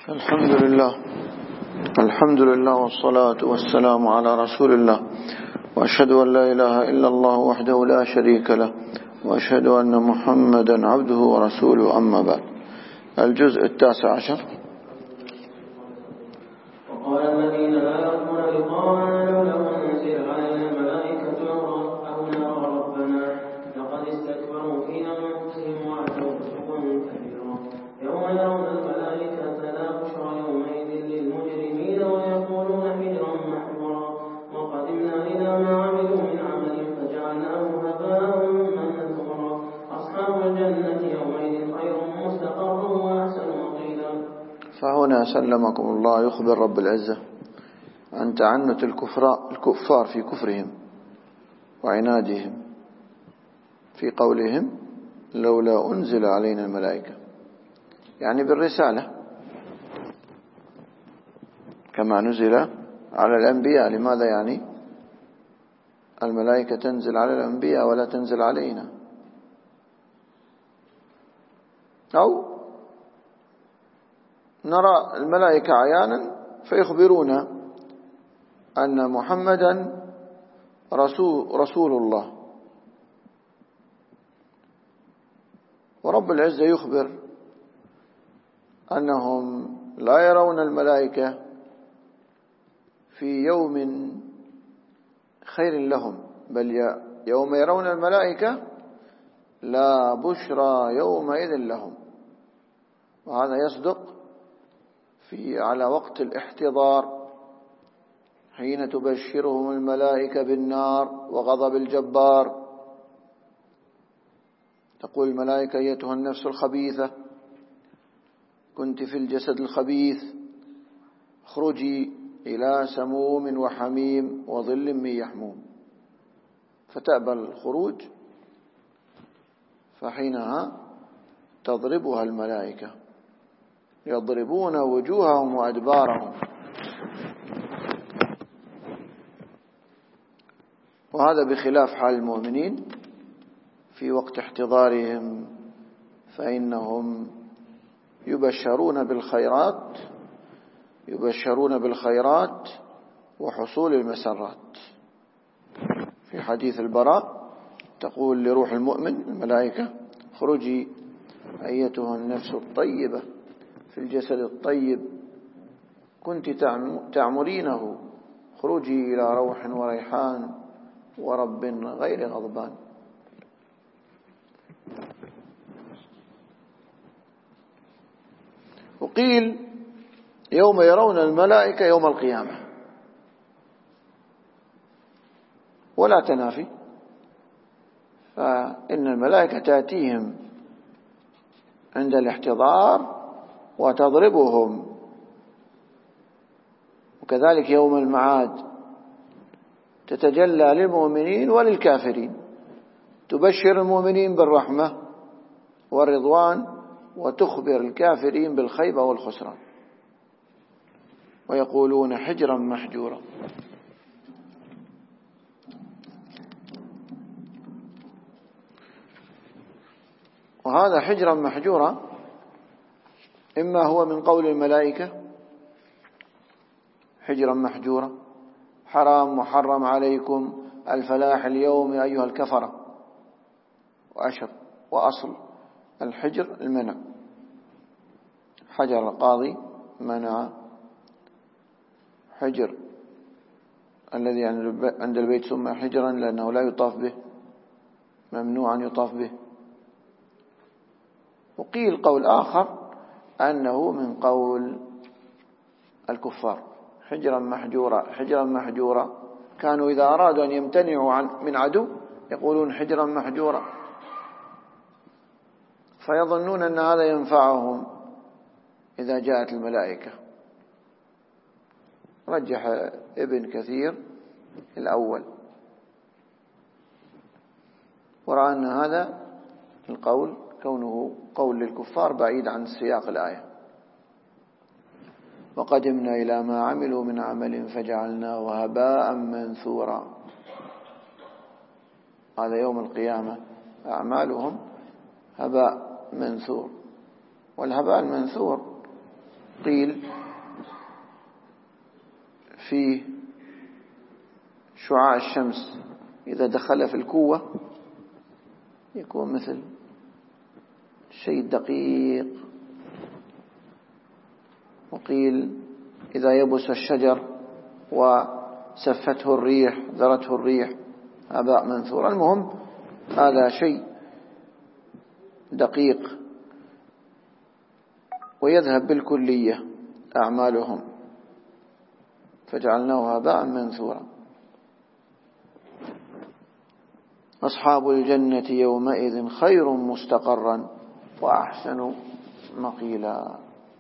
الحمد لله والصلاة والسلام على رسول الله، وأشهد أن لا إله إلا الله وحده لا شريك له، وأشهد أن محمدا عبده ورسوله. أما بعد. الجزء 19. وقال الذين لا يرجون لقاءنا لولا أنزل علينا الملائكة أو نرى ربنا لقد استكبروا في أنفسهم وعتوا عتوا كبيرا. يوم يرون الملائكة لا بشرى يومئذ للمجرمين ويقولون حجرا محجورا. وقدمنا إلى ما عملوا من عمل فجعلناه هباء منثورا. أصحاب الجنة يومئذ خير مستقرا وأحسن مقيلا. فهنا سلمكم الله يخبر رب العزة عن تعنت الكفار في كفرهم وعنادهم في قولهم لولا أنزل علينا الملائكة، يعني بالرسالة كما نزل على الأنبياء. لماذا يعني الملائكة تنزل على الأنبياء ولا تنزل علينا؟ أو نرى الملائكة عيانا فيخبرونا أن محمدا رسول الله، ورب العزة يخبر أنهم لا يرون الملائكة في يوم خير لهم، بل يوم يرون الملائكة لا بشرى يومئذ لهم. وهذا يصدق على وقت الاحتضار حين تبشرهم الملائكة بالنار وغضب الجبار. تقول الملائكة أيتها النفس الخبيثة كنت في الجسد الخبيث اخرجي إلى سموم وحميم وظل من يحموم، فتأبى الخروج، فحينها تضربها الملائكة يضربون وجوههم وأدبارهم. وهذا بخلاف حال المؤمنين في وقت احتضارهم، فإنهم يبشرون بالخيرات وحصول المسرات. في حديث البراء تقول لروح المؤمن الملائكة اخرجي أيتها النفس الطيبة في الجسد الطيب كنت تعمرينه اخرجي إلى روح وريحان ورب غير غضبان. وقيل يوم يرون الملائكة يوم القيامة، ولا تنافي، فإن الملائكة تأتيهم عند الاحتضار وتضربهم، وكذلك يوم المعاد تتجلى للمؤمنين وللكافرين، تبشر المؤمنين بالرحمة والرضوان وتخبر الكافرين بالخيبة والخسران، ويقولون حجرا محجورا. وهذا حجرا محجورا إما هو من قول الملائكة حجرا محجورا حرام محرم عليكم الفلاح اليوم يا أيها الكفرة، وأصل الحجر المنع، حجر القاضي منع حجر الذي عند البيت سمى حجرا لأنه لا يطاف به، ممنوع أن يطاف به. وقيل قول آخر أنه من قول الكفار حجرا محجورا كانوا إذا أرادوا أن يمتنعوا من عدو يقولون حجرا محجورا، فيظنون أن هذا ينفعهم إذا جاءت الملائكة. رجح ابن كثير الأول، ورأى أن هذا القول كونه قول للكفار بعيد عن سياق الآية. وقدمنا إلى ما عملوا من عمل فجعلناه هباء منثورا. هذا يوم القيامة أعمالهم هباء منثور، والهباء المنثور قيل في شعاع الشمس إذا دخل في الكوة يكون مثل شيء دقيق. وقيل إذا يبس الشجر وسفته الريح ذرته الريح هباء منثور. المهم هذا شيء دقيق ويذهب بالكلية أعمالهم فجعلناه هباء منثورا. أصحاب الجنة يومئذ خير مستقرا وأحسن مقيلا.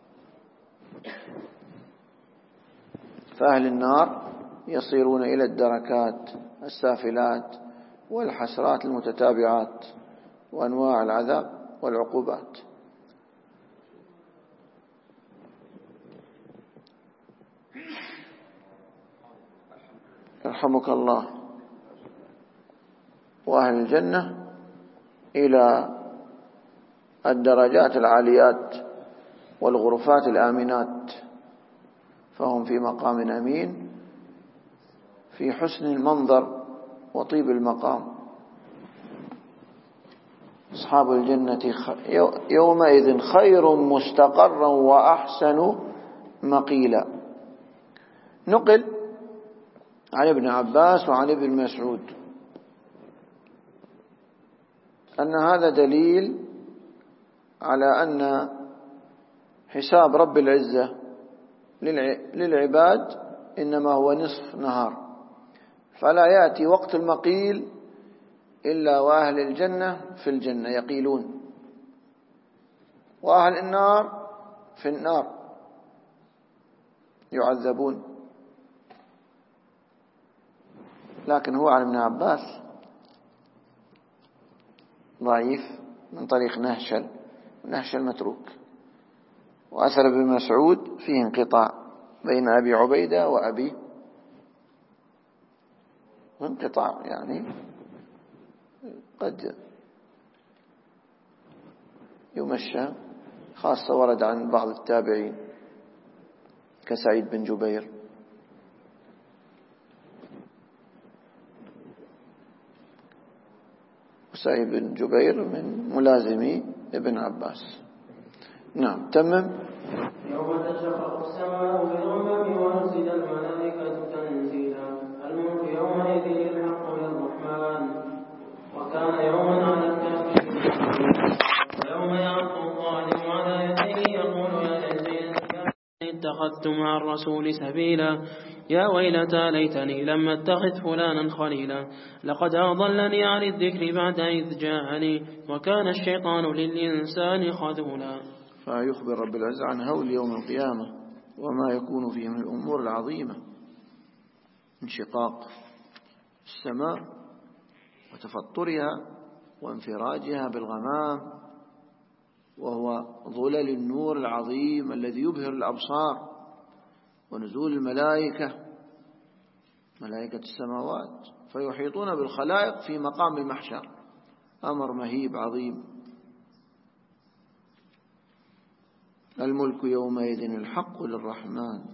فأهل النار يصيرون إلى الدركات السافلات والحسرات المتتابعات وأنواع العذاب والعقوبات. يرحمك الله. وأهل الجنة إلى الدرجات العاليات والغرفات الآمنات، فهم في مقام أمين في حسن المنظر وطيب المقام. أصحاب الجنة يومئذ خير مستقرا وأحسن مقيلا. نقل عن ابن عباس وعن ابن مسعود أن هذا دليل على أن حساب رب العزة للعباد إنما هو نصف نهار، فلا يأتي وقت المقيل إلا وأهل الجنة في الجنة يقيلون وأهل النار في النار يعذبون. لكن هو عن ابن عباس ضعيف من طريق نهشل متروك. وأثر ابن مسعود فيه انقطاع بين أبي عبيدة وأبي، انقطاع يعني قد يمشى، خاصة ورد عن بعض التابعين كسعيد بن جبير. وسعيد بن جبير من ملازمي ابن عباس. نعم تمم. يوم تشقق السماء بالغمم ونزل الملائكة تنزيلا. الملك يومئذ الحق للرحمن وكان يوما على الكافرين. ويوم يعض الظالم على يديه يقول يا ليتني اتخذت مع الرسول سبيلا يا ويلتى ليتني لم اتخذ فلانا خليلا لقد أضلني عن الذكر بعد إذ جاءني وكان الشيطان للإنسان خذولا. فيخبر رب العزة عن هول يوم القيامة وما يكون فيه من الأمور العظيمة: انشقاق السماء وتفطرها وانفراجها بالغمام، وهو ظلل النور العظيم الذي يبهر الأبصار، ونزول الملائكة ملائكة السماوات فيحيطون بالخلائق في مقام المحشر، أمر مهيب عظيم. الملك يومئذ الحق للرحمن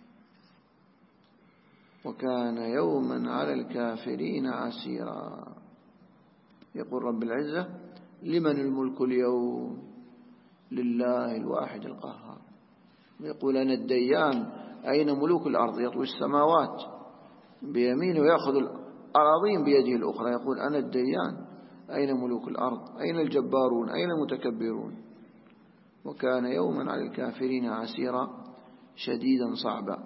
وكان يوما على الكافرين عسيرا. يقول رب العزة: لمن الملك اليوم؟ لله الواحد القهار. يقول: أنا الديان، أين ملوك الأرض؟ يطوي السماوات بيمينه ويأخذ الأراضين بيده الأخرى. يقول: أنا الديان، أين ملوك الأرض؟ أين الجبارون؟ أين المتكبرون؟ وكان يوما على الكافرين عسيرا، شديدا صعبا.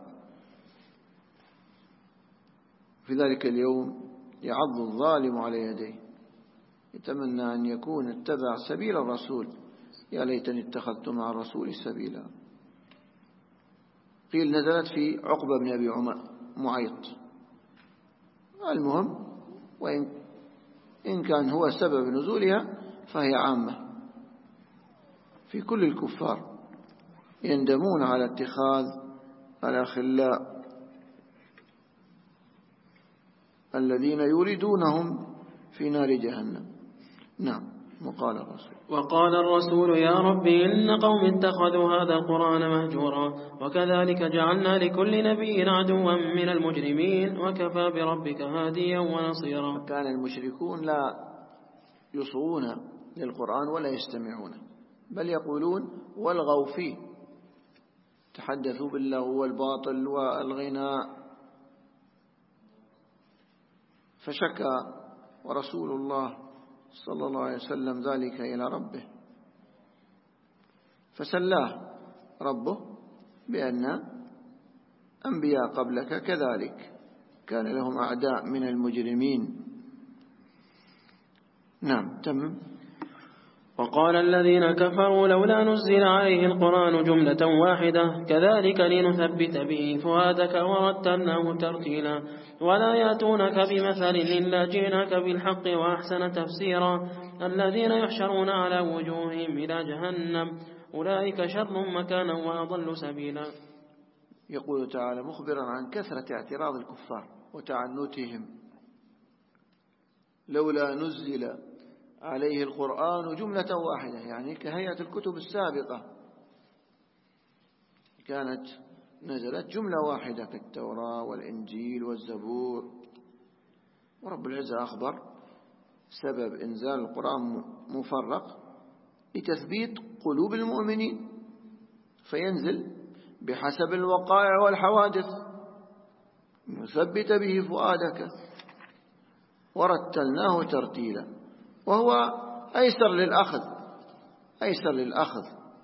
في ذلك اليوم يعض الظالم على يديه يتمنى أن يكون اتبع سبيل الرسول، يا ليتني اتخذت مع الرسول سبيلا. قيل نزلت في عقبة بن أبي معيط. المهم، وإن كان هو سبب نزولها فهي عامة في كل الكفار، يندمون على اتخاذ الأخلاء الذين يريدونهم في نار جهنم. نعم. وقال الرسول يا رب إن قوم اتخذوا هذا القرآن مهجورا وكذلك جعلنا لكل نبي عدوا من المجرمين وكفى بربك هاديا ونصيرا. كان المشركون لا يصغون للقرآن ولا يستمعون، بل يقولون والغوا فيه، تحدثوا باللغو والباطل والغناء. فشكى ورسول الله صلى الله عليه وسلم ذلك إلى ربه، فسلاه ربه بأن أنبياء قبلك كذلك كان لهم أعداء من المجرمين. نعم تمام. وقال الذين كفروا لولا نزل عليه القرآن جملة واحدة كذلك لنثبت به فؤادك ورتلناه ترتيلا ولا يأتونك بمثل إلا جئناك بالحق وأحسن تفسيرا الذين يحشرون على وجوههم إلى جهنم أولئك شر مكانا وأضل سبيلا. يقول تعالى مخبرا عن كثرة اعتراض الكفار وتعنتهم: لولا نزل عليه القرآن جملة واحدة، يعني كهيئة الكتب السابقة كانت نزلت جملة واحدة كالتوراة والإنجيل والزبور. ورب العزة أخبر سبب إنزال القرآن مفرق لتثبيت قلوب المؤمنين، فينزل بحسب الوقائع والحوادث نثبت به فؤادك ورتلناه ترتيلا، وهو أيسر للأخذ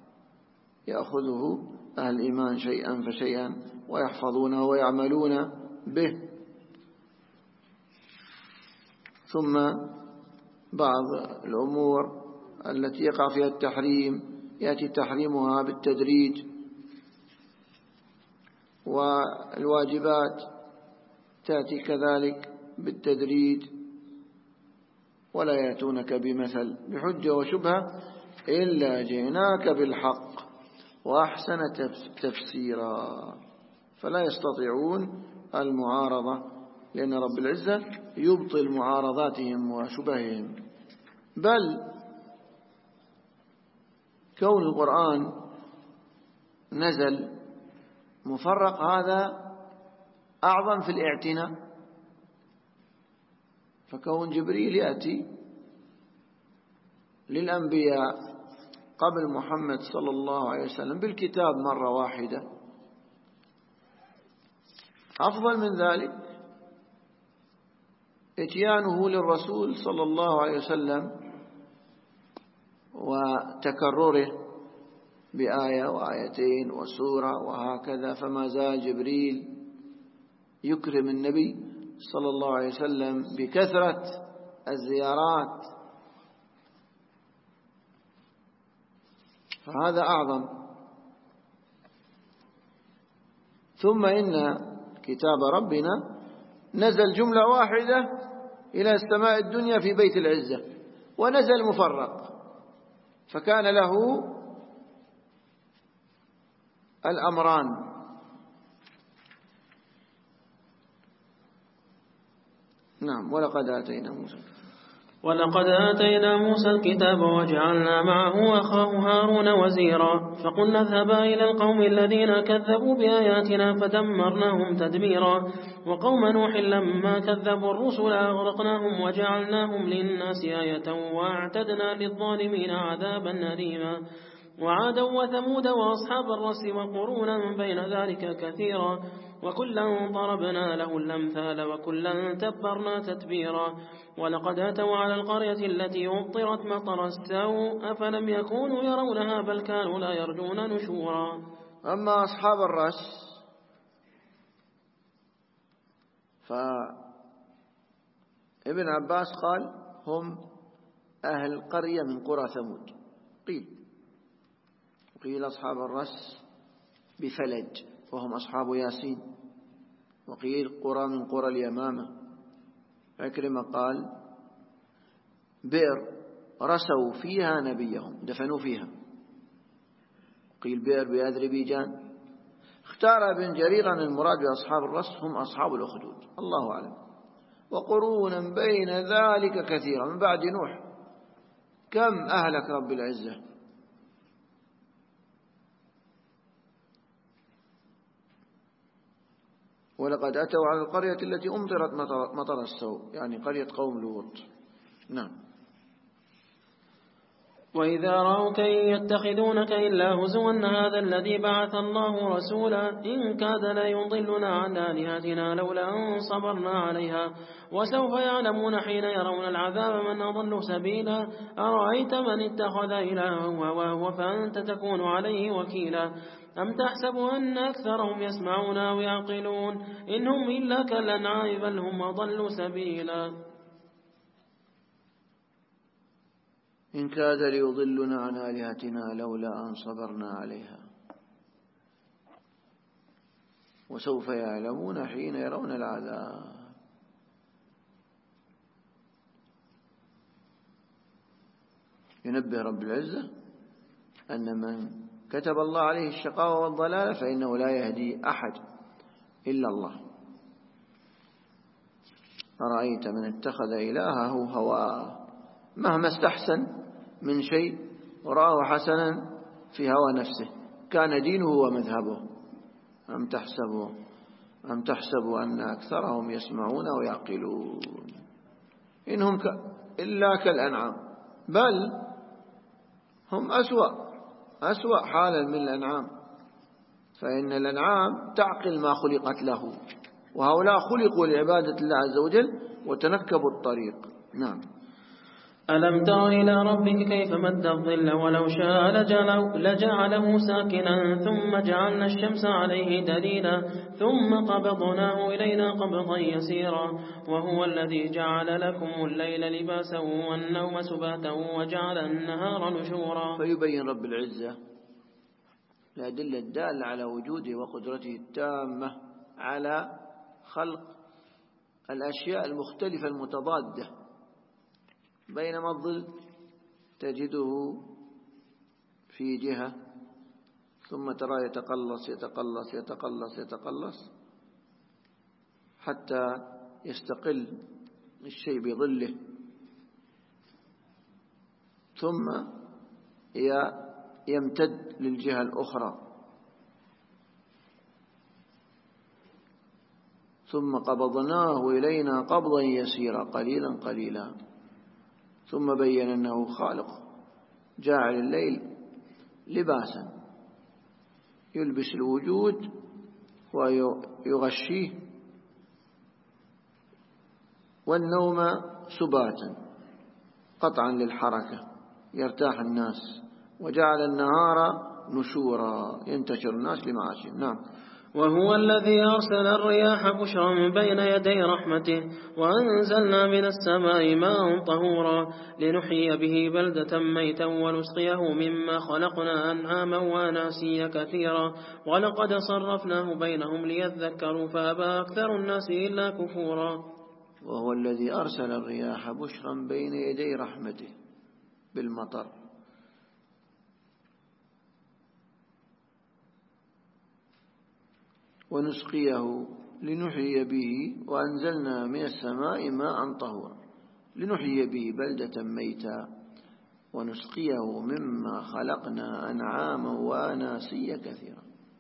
يأخذه أهل الإيمان شيئا فشيئا ويحفظونه ويعملون به. ثم بعض الأمور التي يقع فيها التحريم يأتي تحريمها بالتدريج، والواجبات تأتي كذلك بالتدريج. ولا يأتونك بمثل بحجة وشبهة إلا جئناك بالحق وأحسن تفسيرا، فلا يستطيعون المعارضة، لأن رب العزة يبطل معارضاتهم وشبههم. بل كون القرآن نزل مفرق هذا أعظم في الاعتناء، فكون جبريل يأتي للأنبياء قبل محمد صلى الله عليه وسلم بالكتاب مرة واحدة أفضل من ذلك اتيانه للرسول صلى الله عليه وسلم وتكرره بآية وآيتين وسورة وهكذا، فما زال جبريل يكرم النبي صلى الله عليه وسلم بكثرة الزيارات، فهذا أعظم. ثم إن كتاب ربنا نزل جملة واحدة إلى السماء الدنيا في بيت العزة، ونزل مفرق، فكان له الأمران. نعم. ولقد آتينا موسى الكتاب وجعلنا معه أخاه هارون وزيرا فقلنا اذهبا إلى القوم الذين كذبوا بآياتنا فدمرناهم تدميرا وقوم نوح لما كذبوا الرسل أغرقناهم وجعلناهم للناس آية وأعتدنا للظالمين عذابا أليما وعادا وثمود وأصحاب الرس وقرونا بين ذلك كثيرا وكلا ضربنا له الأمثال وكلا تبرنا تتبيرا ولقد أتوا على القرية التي أمطرت مطر السوء أفلم يكونوا يرونها بل كانوا لا يرجون نشورا. أما أصحاب الرس فابن عباس قال هم أهل قرية من قرى ثمود، قيل أصحاب الرس بفلج وهم أصحاب ياسين، وقيل قرى من قرى اليمامة. عكرمة قال بئر رسوا فيها نبيهم دفنوا فيها، قيل بئر بأذربيجان. اختار ابن جرير أن المراد بأصحاب الرس هم أصحاب الأخدود، الله أعلم. وقرونا بين ذلك كثيرا من بعد نوح كم أهلك رب العزة؟ ولقد أتوا على القرية التي أمطرت مطر السوء، يعني قرية قوم لوط. نعم. وإذا رأوك إن يتخذونك إلا هزوا هذا الذي بعث الله رسولا إن كاد ليضلنا عن آلهتنا لولا أن صبرنا عليها وسوف يعلمون حين يرون العذاب من أضل سبيلا أرأيت من اتخذ إلهه هواه فأنت تكون عليه وكيلا أم تحسب أن أكثرهم يسمعون أو يعقلون إن هم إلا كالأنعام بل هم أضل سبيلا. إن كاد ليضلنا عن آلهتنا لولا أن صبرنا عليها وسوف يعلمون حين يرون العذاب. ينبه رب العزة أن من كتب الله عليه الشقاوة والضلال فإنه لا يهدي أحد إلا الله. أرأيت من اتخذ إلهه هواه، مهما استحسن من شيء ورآه حسنا في هوى نفسه كان دينه ومذهبه. أم تحسبوا أن أكثرهم يسمعون ويعقلون إنهم إلا كالأنعام بل هم أسوأ حالا من الأنعام، فإن الأنعام تعقل ما خلقت له، وهؤلاء خلقوا لعبادة الله عز وجل وتنكبوا الطريق. نعم. ألم تر إلى ربك كيف مد الظل ولو شاء لجعله ساكنا ثم جعلنا الشمس عليه دليلا ثم قبضناه إلينا قبضا يسيرا وهو الذي جعل لكم الليل لباسا والنوم سباتا وجعل النهار نشورا. فيبين رب العزة الأدلة الدالة على وجوده وقدرته التامة على خلق الأشياء المختلفة المتضادة، بينما الظل تجده في جهة ثم ترى يتقلص حتى يستقل الشيء بظله، ثم يمتد للجهة الأخرى، ثم قبضناه إلينا قبضا يسيرا قليلا ثم بين أنه خالق جاعل الليل لباسا يلبس الوجود ويغشيه، والنوم سباتا قطعا للحركة يرتاح الناس، وجعل النهار نشورا ينتشر الناس لمعاشهم. نعم. وهو الذي أرسل الرياح بشرا بين يدي رحمته وأنزلنا من السماء ماء طهورا لنحيي به بلدة ميتا ونسقيه مما خلقنا أنعاما وأناسيا كثيرا ولقد صرفناه بينهم ليذكروا فأبى أكثر الناس إلا كفورا. وهو الذي أرسل الرياح بشرا بين يدي رحمته بالمطر ونسقيه لنحيي به وأنزلنا من السماء ماء طهورا لنحيي به بلدة ميتا ونسقيه مما خلقنا أنعاما وأناسيا كثيرا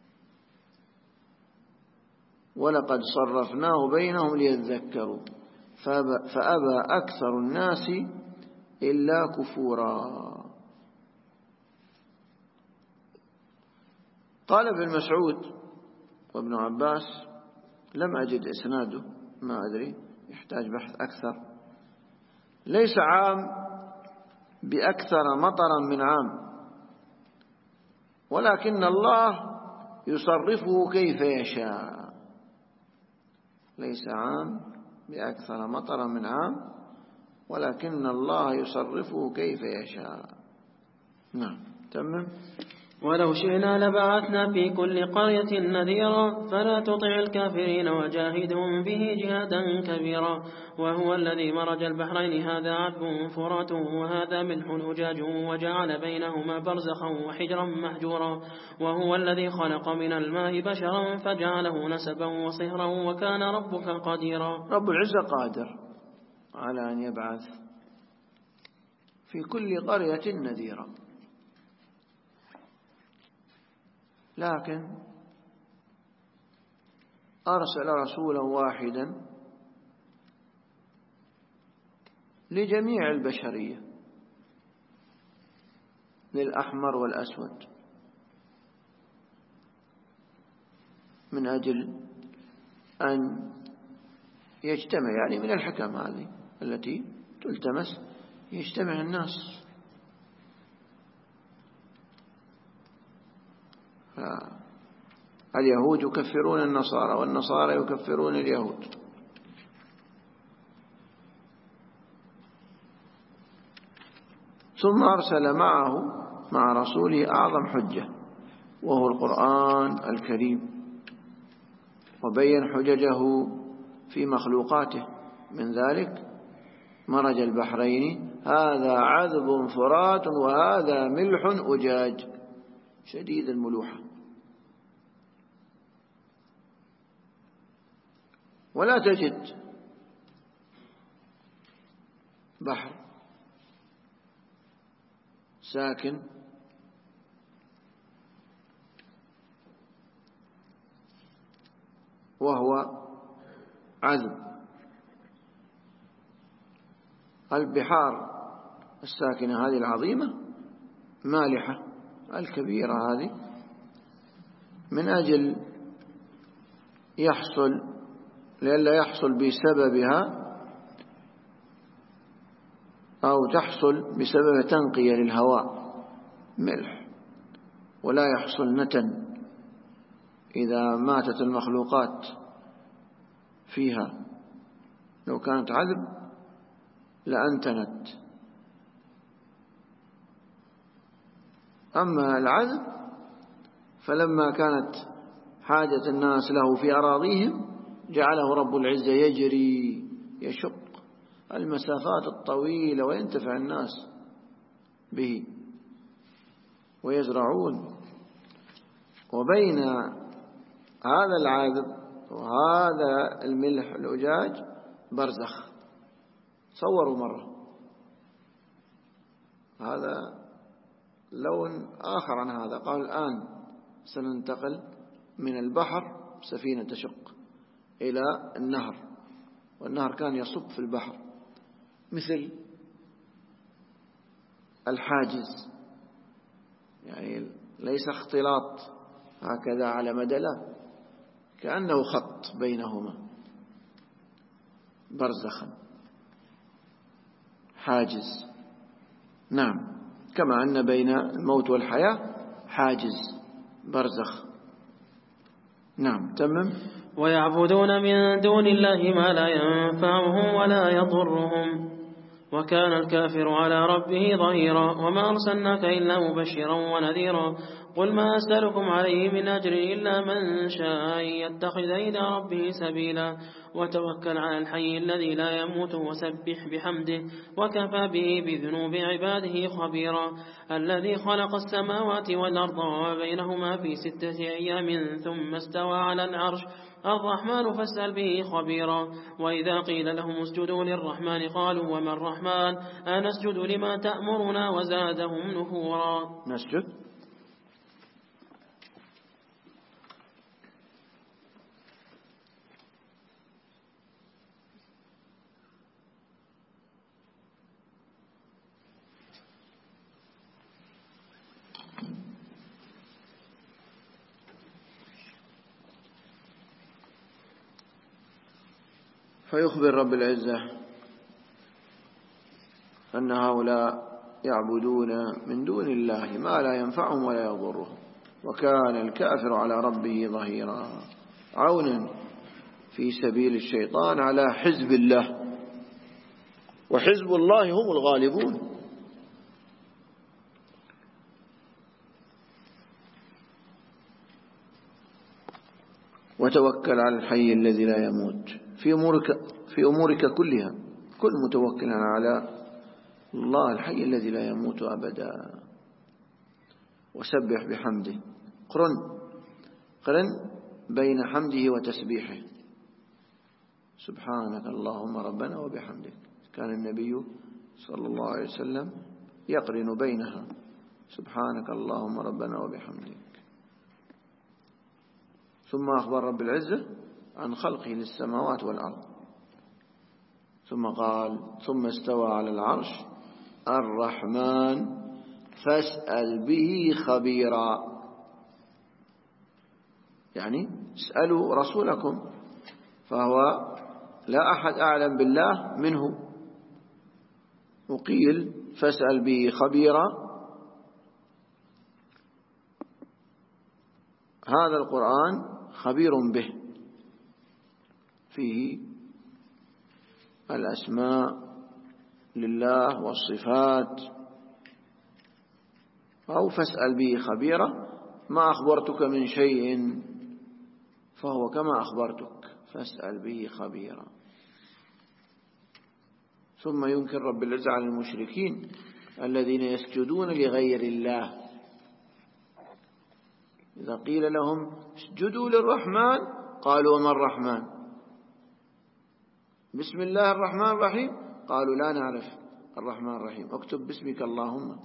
ولقد صرفناه بينهم ليذكروا فأبى أكثر الناس إلا كفورا. قال ابن مسعود وابن عباس لم أجد إسناده، ما أدري يحتاج بحث أكثر، ليس عام بأكثر مطرا من عام، ولكن الله يصرفه كيف يشاء. ليس عام بأكثر مطرا من عام، ولكن الله يصرفه كيف يشاء. نعم. تمام. ولو شئنا لبعثنا في كل قرية نذيرا فلا تطع الكافرين وجاهدهم به جهادا كبيرا. وهو الذي مرج البحرين هذا عذب فرات وهذا ملح أجاج وجعل بينهما برزخا وحجرا محجورا. وهو الذي خلق من الماء بشرا فجعله نسبا وصهرا وكان ربك قديرا. رب العزة قادر على أن يبعث في كل قرية نذيرا، لكن أرسل رسولا واحدا لجميع البشرية، للأحمر والأسود، من أجل أن يجتمع، يعني من الحكم هذه التي تلتمس، يجتمع الناس. اليهود يكفرون النصارى، والنصارى يكفرون اليهود. ثم أرسل معه مع رسوله أعظم حجة وهو القرآن الكريم، وبين حججه في مخلوقاته، من ذلك مرج البحرين هذا عذب فرات وهذا ملح أجاج شديد الملوحة. ولا تجد بحر ساكن وهو عذب. البحار الساكنة هذه العظيمة مالحة الكبيرة هذه، من أجل لئلا يحصل بسببها أو تحصل بسبب تنقية للهواء ملح، ولا يحصل نتن إذا ماتت المخلوقات فيها. لو كانت عذب لأنتنت. أما العذب فلما كانت حاجة الناس له في أراضيهم جعله رب العزة يجري يشق المسافات الطويلة وينتفع الناس به ويزرعون. وبين هذا العذب وهذا الملح الأجاج برزخ. صوروا مرة هذا لون آخر عن هذا، قال الآن سننتقل من البحر سفينة تشق إلى النهر، والنهر كان يصب في البحر مثل الحاجز، يعني ليس اختلاط هكذا على مدى، لا، كأنه خط بينهما برزخا حاجز. نعم، كما أن بين الموت والحياة حاجز برزخ. نعم، تمام. ويعبدون من دون الله ما لا ينفعهم ولا يضرهم، وكان الكافر على ربه ظهيرا. وما أرسلناك إلا مبشرا ونذيرا. قل ما أسألكم عليه من أجر إلا من شاء أن يتخذ إلى ربه سبيلا. وتوكل على الحي الذي لا يموت وسبح بحمده وكفى به بذنوب عباده خبيرا. الذي خلق السماوات والأرض وما بينهما في 6 أيام ثم استوى على العرش الرحمن فاسأل به خبيرا. وإذا قيل لهم اسجدوا للرحمن قالوا وما الرحمن أنسجد لما تأمرنا وزادهم نفورا. نسجد. فيخبر رب العزة أن هؤلاء يعبدون من دون الله ما لا ينفعهم ولا يضرهم، وكان الكافر على ربه ظهيرا، عونا في سبيل الشيطان على حزب الله، وحزب الله هم الغالبون. وتوكل على الحي الذي لا يموت في أمورك كلها. كل متوكل على الله الحي الذي لا يموت أبدا. وسبح بحمده، قرن بين حمده وتسبيحه. سبحانك اللهم ربنا وبحمدك. كان النبي صلى الله عليه وسلم يقرن بينها. سبحانك اللهم ربنا وبحمدك. ثم أخبر رب العزة عن خلقه للسماوات والأرض، ثم قال ثم استوى على العرش الرحمن فاسأل به خبيرا. يعني اسألوا رسولكم، فهو لا أحد أعلم بالله منه. وقيل فاسأل به خبيرا. هذا القرآن خبير به، فيه الأسماء لله والصفات. أو فاسأل به خبيرا، ما أخبرتك من شيء فهو كما أخبرتك، فاسأل به خبيرا. ثم ينكر رب العزة على المشركين الذين يسجدون لغير الله. إذا قيل لهم اسجدوا للرحمن قالوا وما الرحمن؟ بسم الله الرحمن الرحيم قالوا لا نعرف الرحمن الرحيم، اكتب باسمك اللهم.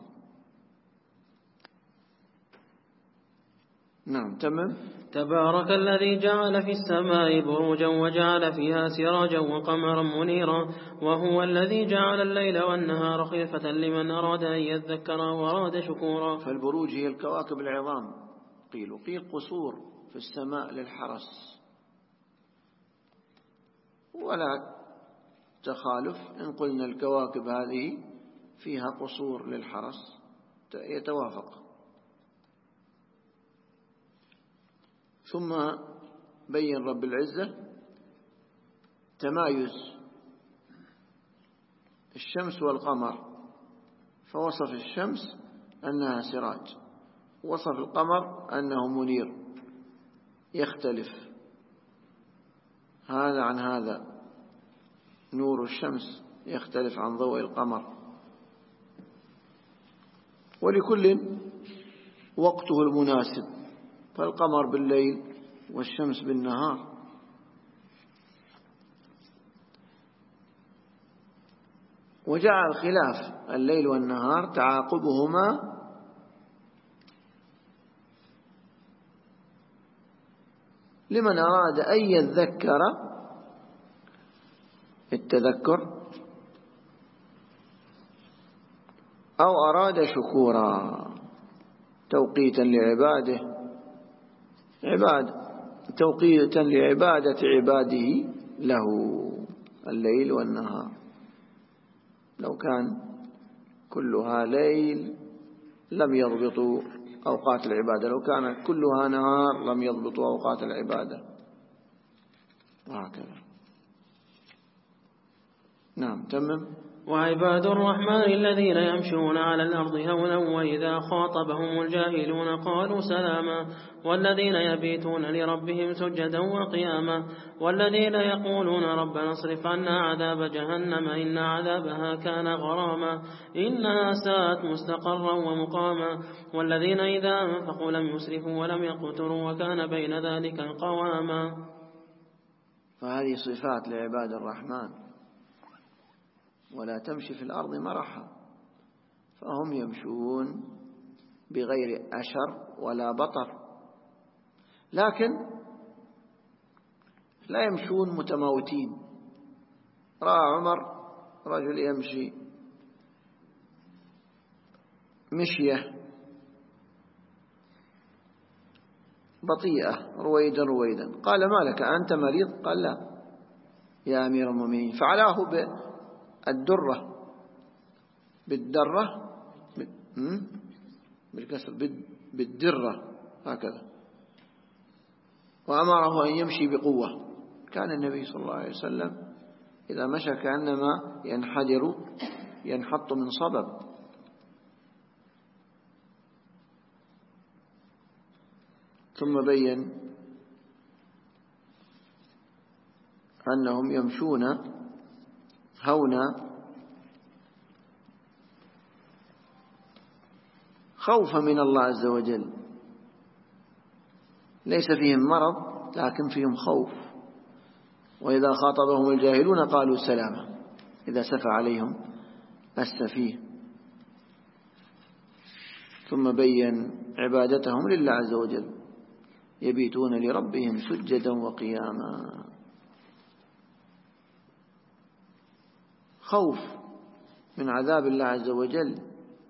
نعم تمام. تبارك الذي جعل في السماء بروجا وجعل فيها سراجا وقمرا منيرا، وهو الذي جعل الليل والنهار خلفة لمن أراد أن يذكر وأراد شكورا. فالبروج هي الكواكب العظام، قيل قصور في السماء للحرس، ولا تخالف إن قلنا الكواكب هذه فيها قصور للحرس يتوافق. ثم بين رب العزة تمايز الشمس والقمر، فوصف الشمس أنها سراج، وصف القمر أنه منير، يختلف هذا عن هذا. نور الشمس يختلف عن ضوء القمر، ولكل وقته المناسب، فالقمر بالليل والشمس بالنهار. وجعل خلاف الليل والنهار تعاقبهما لمن أراد أن يذكر التذكر أو أراد شكورا، توقيتا لعبادة عباده له الليل والنهار. لو كان كلها ليل لم يضبطوا أوقات العبادة، لو كانت كلها نهار لم يضبطوا أوقات العبادة، وهكذا. نعم تمام. وعباد الرحمن الذين يمشون على الأرض هونا وإذا خاطبهم الجاهلون قالوا سلاما، والذين يبيتون لربهم سجدا وقياما، والذين يقولون ربنا اصرف عنا عذاب جهنم إن عذابها كان غراما إنها ساءت مستقرا ومقاما، والذين إذا أنفقوا لم يسرفوا ولم يقتروا وكان بين ذلك قواما. فهذه صفات لعباد الرحمن. ولا تمشي في الأرض مرحا، فهم يمشون بغير أشر ولا بطر، لكن لا يمشون متماوتين. رأى عمر رجل يمشي مشية بطيئة رويدا رويدا، قال ما لك أنت مريض؟ قال لا يا أمير المؤمنين. فعلاه بالدرة بالكسر بالدرة هكذا، وأمره أن يمشي بقوة. كان النبي صلى الله عليه وسلم إذا مشى كأنما ينحط من صبب. ثم بين أنهم يمشون هونا خوفا من الله عز وجل، ليس فيهم مرض لكن فيهم خوف. وإذا خاطبهم الجاهلون قالوا سلاما، إذا سفى عليهم السفيه. ثم بين عبادتهم لله عز وجل، يبيتون لربهم سجدا وقياما. خوف من عذاب الله عز وجل،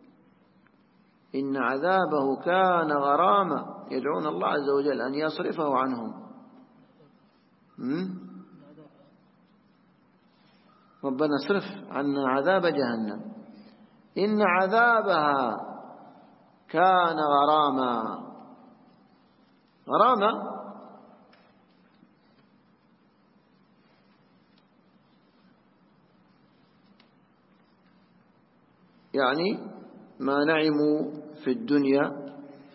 إن عذابه كان غراما، يدعون الله عز وجل أن يصرفه عنهم. ربنا اصرف عنا عذاب جهنم إن عذابها كان غراما. غراما يعني ما نعموا في الدنيا،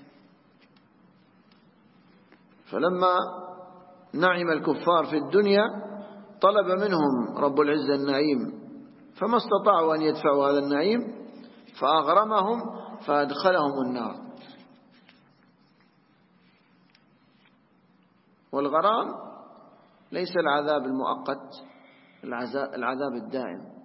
فلما نعم الكفار في الدنيا طلب منهم رب العزة النعيم، فما استطاعوا أن يدفعوا هذا النعيم فأغرمهم فأدخلهم النار. والغرام ليس العذاب المؤقت، العذاب الدائم،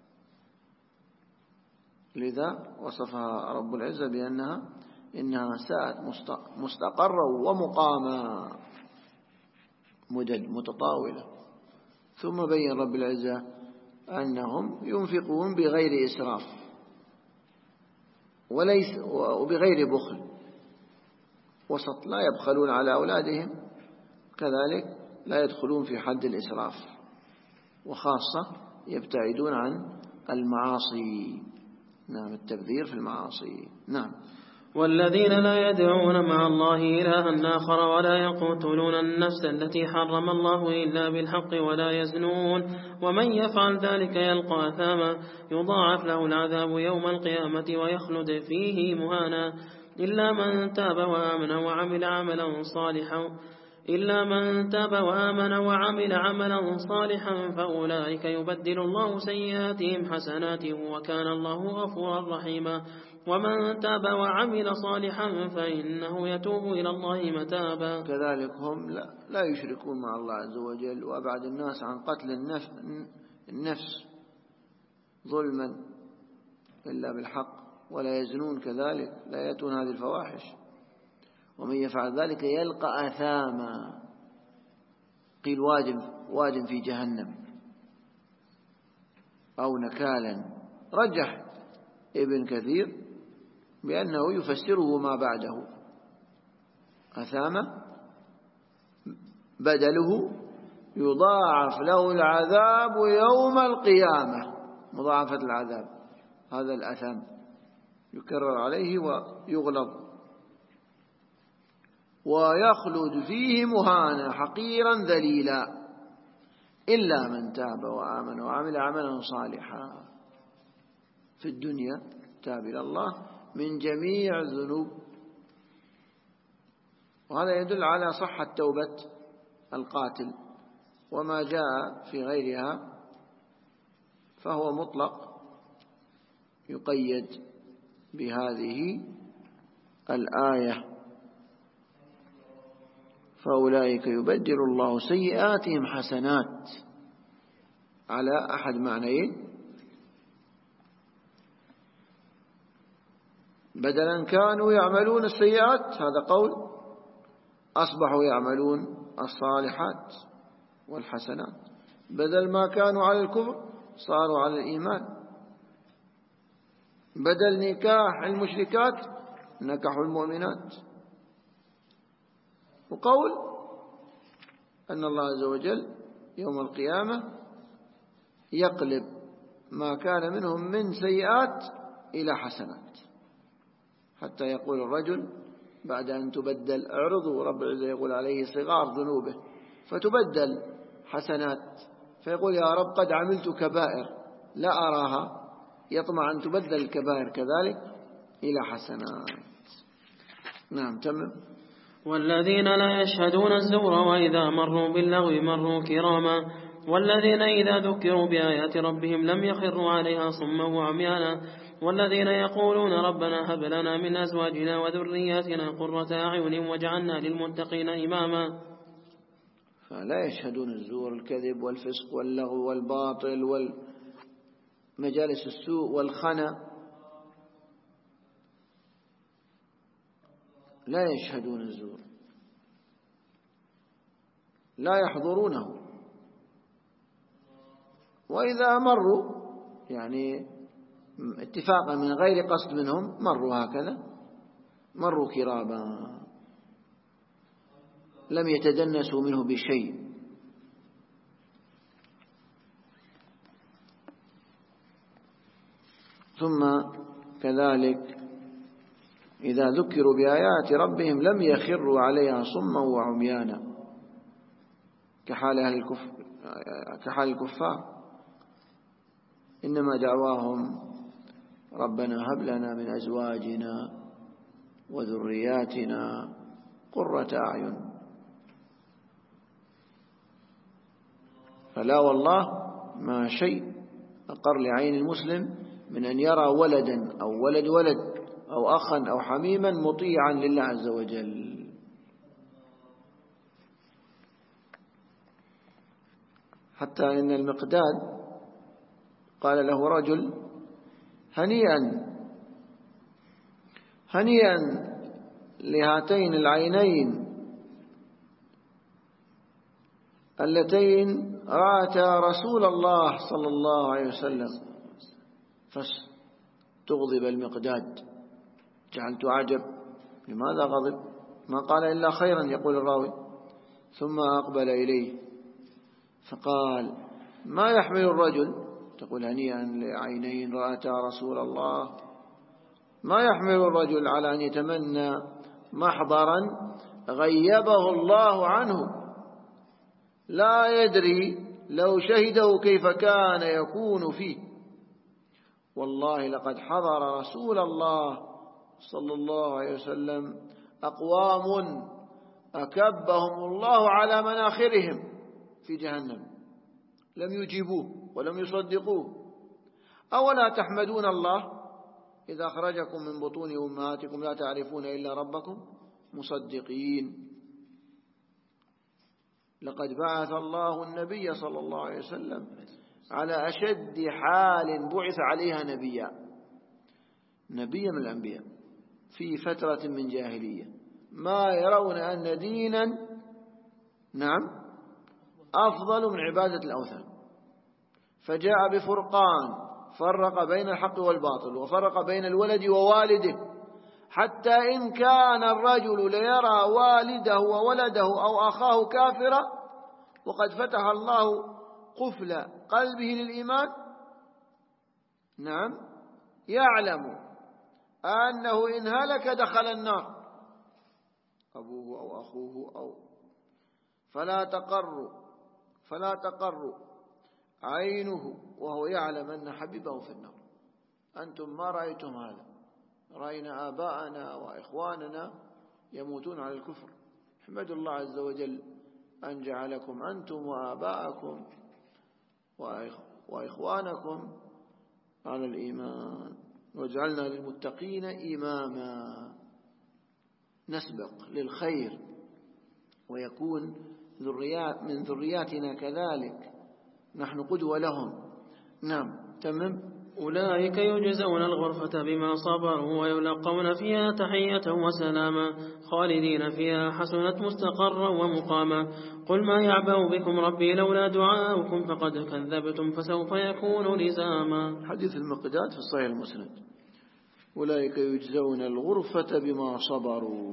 لذا وصفها رب العزة إنها ساءت مستقرا ومقاما، مدد متطاولة. ثم بين رب العزة أنهم ينفقون بغير إسراف وبغير بخل، وسط، لا يبخلون على أولادهم، كذلك لا يدخلون في حد الإسراف، وخاصة يبتعدون عن المعاصي. نعم، التبذير في المعاصي. نعم. والذين لا يدعون مع الله إلها آخر ولا يقتلون النفس التي حرم الله إلا بالحق ولا يزنون ومن يفعل ذلك يلقى أثاما يضاعف له العذاب يوم القيامة ويخلد فيه مهانا إلا من تاب وآمن وعمل عملا صالحا فأولئك يبدل الله سيئاتهم حسنات وكان الله غفورا رحيما ومن تاب وعمل صالحا فإنه يتوب إلى الله متابا. كذلك هم لا يشركون مع الله عز وجل، وأبعد الناس عن قتل النفس ظلما إلا بالحق، ولا يزنون، كذلك لا يأتون هذه الفواحش. ومن يفعل ذلك يلقى أثاما، قيل واد في جهنم أو نكالا. رجح ابن كثير بأنه يفسره ما بعده. أثاما بدله يضاعف له العذاب يوم القيامة، مضاعفة العذاب، هذا الأثام يكرر عليه ويغلظ، ويخلد فيه مهانا حقيرا ذليلا إلا من تاب وآمن وعمل عملا صالحا. في الدنيا تاب إلى الله من جميع الذنوب، وهذا يدل على صحة توبة القاتل، وما جاء في غيرها فهو مطلق يقيد بهذه الآية. فأولئك يبدل الله سيئاتهم حسنات، على أحد معنيين، بدلا كانوا يعملون السيئات، هذا قول، أصبحوا يعملون الصالحات والحسنات، بدل ما كانوا على الكفر صاروا على الإيمان، بدل نكاح المشركات نكحوا المؤمنات. وقول أن الله عز وجل يوم القيامة يقلب ما كان منهم من سيئات إلى حسنات، حتى يقول الرجل بعد أن تبدل، اعرضوا، رب العزة يقول عليه صغار ذنوبه، فتبدل حسنات، فيقول يا رب قد عملت كبائر لا أراها، يطمع أن تبدل الكبائر كذلك إلى حسنات. نعم، تمام. والذين لا يشهدون الزور وإذا مروا باللغو مروا كراما والذين إذا ذكروا بآيات ربهم لم يخروا عليها صما وعميانا والذين يقولون ربنا هب لنا من أزواجنا وذرياتنا قرة أعين واجعلنا للمتقين إماما. فلا يشهدون الزور، الكذب والفسق واللغو والباطل والمجالس السوء والخنا، لا يشهدون الزور، لا يحضرونه، وإذا مروا يعني اتفاقا من غير قصد منهم مروا هكذا، مروا كراما لم يتدنسوا منه بشيء. ثم كذلك إذا ذكروا بآيات ربهم لم يخروا عليها صما وعميانا كحال الكفار، إنما دعواهم ربنا هب لنا من أزواجنا وذرياتنا قرة أعين. فلا والله ما شيء أقر لعين المسلم من أن يرى ولدا أو ولد أو أخا أو حميما مطيعا لله عز وجل. حتى إن المقداد قال له رجل هنيئا لهاتين العينين اللتين رأتا رسول الله صلى الله عليه وسلم. فاستغضب المقداد، جعلت أعجب لماذا غضب، ما قال إلا خيرا يقول الراوي. ثم أقبل إليه فقال ما يحمل الرجل، تقول هنيئا لعينين رأتا رسول الله، ما يحمل الرجل على أن يتمنى محضرا غيبه الله عنه لا يدري لو شهده كيف كان يكون فيه. والله لقد حضر رسول الله صلى الله عليه وسلم أقوام أكبهم الله على مناخرهم في جهنم لم يجيبوه ولم يصدقوه. أولا تحمدون الله إذا أخرجكم من بطون أمهاتكم لا تعرفون إلا ربكم مصدقين. لقد بعث الله النبي صلى الله عليه وسلم على أشد حال بعث عليها نبيا من الأنبياء في فترة من جاهلية ما يرون أن دينا أفضل من عبادة الأوثان، فجاء بفرقان فرق بين الحق والباطل وفرق بين الولد ووالده، حتى إن كان الرجل ليرى والده وولده أو أخاه كافرا وقد فتح الله قفل قلبه للإيمان يعلم أنه إن هلك دخل النار أبوه أو أخوه فلا تقر عينه وهو يعلم أن حبيبه في النار. أنتم ما رأيتم هذا، رأينا آباءنا وإخواننا يموتون على الكفر. احمدوا الله عز وجل أن جعلكم أنتم وآباءكم وإخوانكم على الإيمان وجعلنا للمتقين إماما، نسبق للخير ويكون من ذرياتنا كذلك نحن قدوة لهم. تمام. أولئك يجزون الغرفة بما صبروا ويلقون فيها تحية وسلاما خالدين فيها حسنت مستقرا ومقاما. قل ما يعبأ بكم ربي لولا دعاؤكم فقد كذبتم فسوف يكون لزاما. حديث المقداد في الصحيح المسند. أولئك يجزون الغرفة بما صبروا،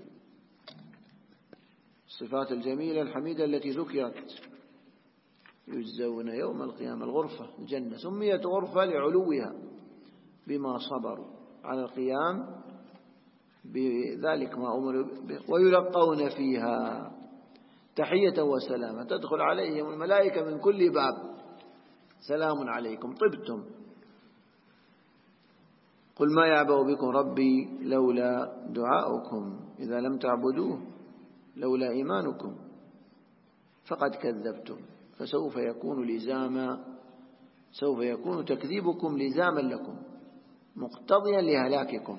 الصفات الجميلة الحميدة التي ذكرت، يجزون يوم القيامة الغرفة الجنة، سميت غرفة لعلوها بما صبروا على القيام بذلك ما أمروا به، ويلقون فيها تحية وسلامة، تدخل عليهم الملائكة من كل باب سلام عليكم طبتم. قل ما يعبأ بكم ربي لولا دعاؤكم، إذا لم تعبدوه لولا إيمانكم فقد كذبتم فسوف يكون لزاما، سوف يكون تكذيبكم لزاما لكم مقتضيا لهلاككم.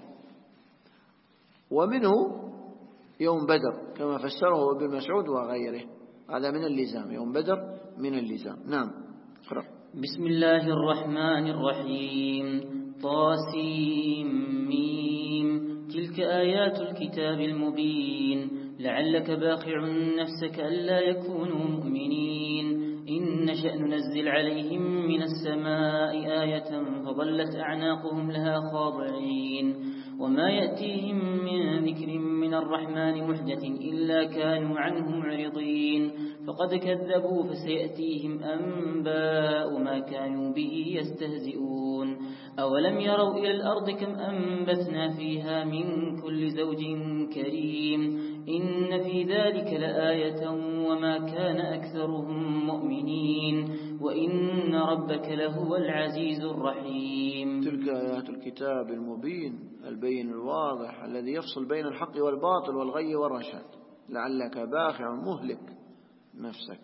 ومنه يوم بدر كما فسره ابن مسعود وغيره، هذا من اللزام، يوم بدر من اللزام. اقرأ. بسم الله الرحمن الرحيم. طاسيم ميم. تلك آيات الكتاب المبين لعلك باخع نفسك ألا يكونوا مؤمنين إن نشأ ننزل عليهم من السماء آية فظلت أعناقهم لها خاضعين وما يأتيهم من ذكر من الرحمن محدث إلا كانوا عنه معرضين فقد كذبوا فسيأتيهم أنباء ما كانوا به يستهزئون أولم يروا إلى الأرض كم أنبتنا فيها من كل زوج كريم إن في ذلك لآية وما كان أكثرهم مؤمنين وإن ربك لهو العزيز الرحيم. تلك آيات الكتاب المبين البين الواضح الذي يفصل بين الحق والباطل والغي والرشاد لعلك باخع مهلك نفسك.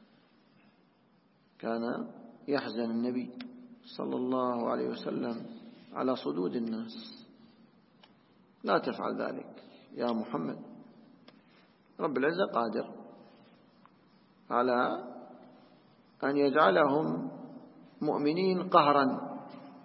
كان يحزن النبي صلى الله عليه وسلم على صدود الناس. لا تفعل ذلك يا محمد، رب العزة قادر على أن يجعلهم مؤمنين قهرا،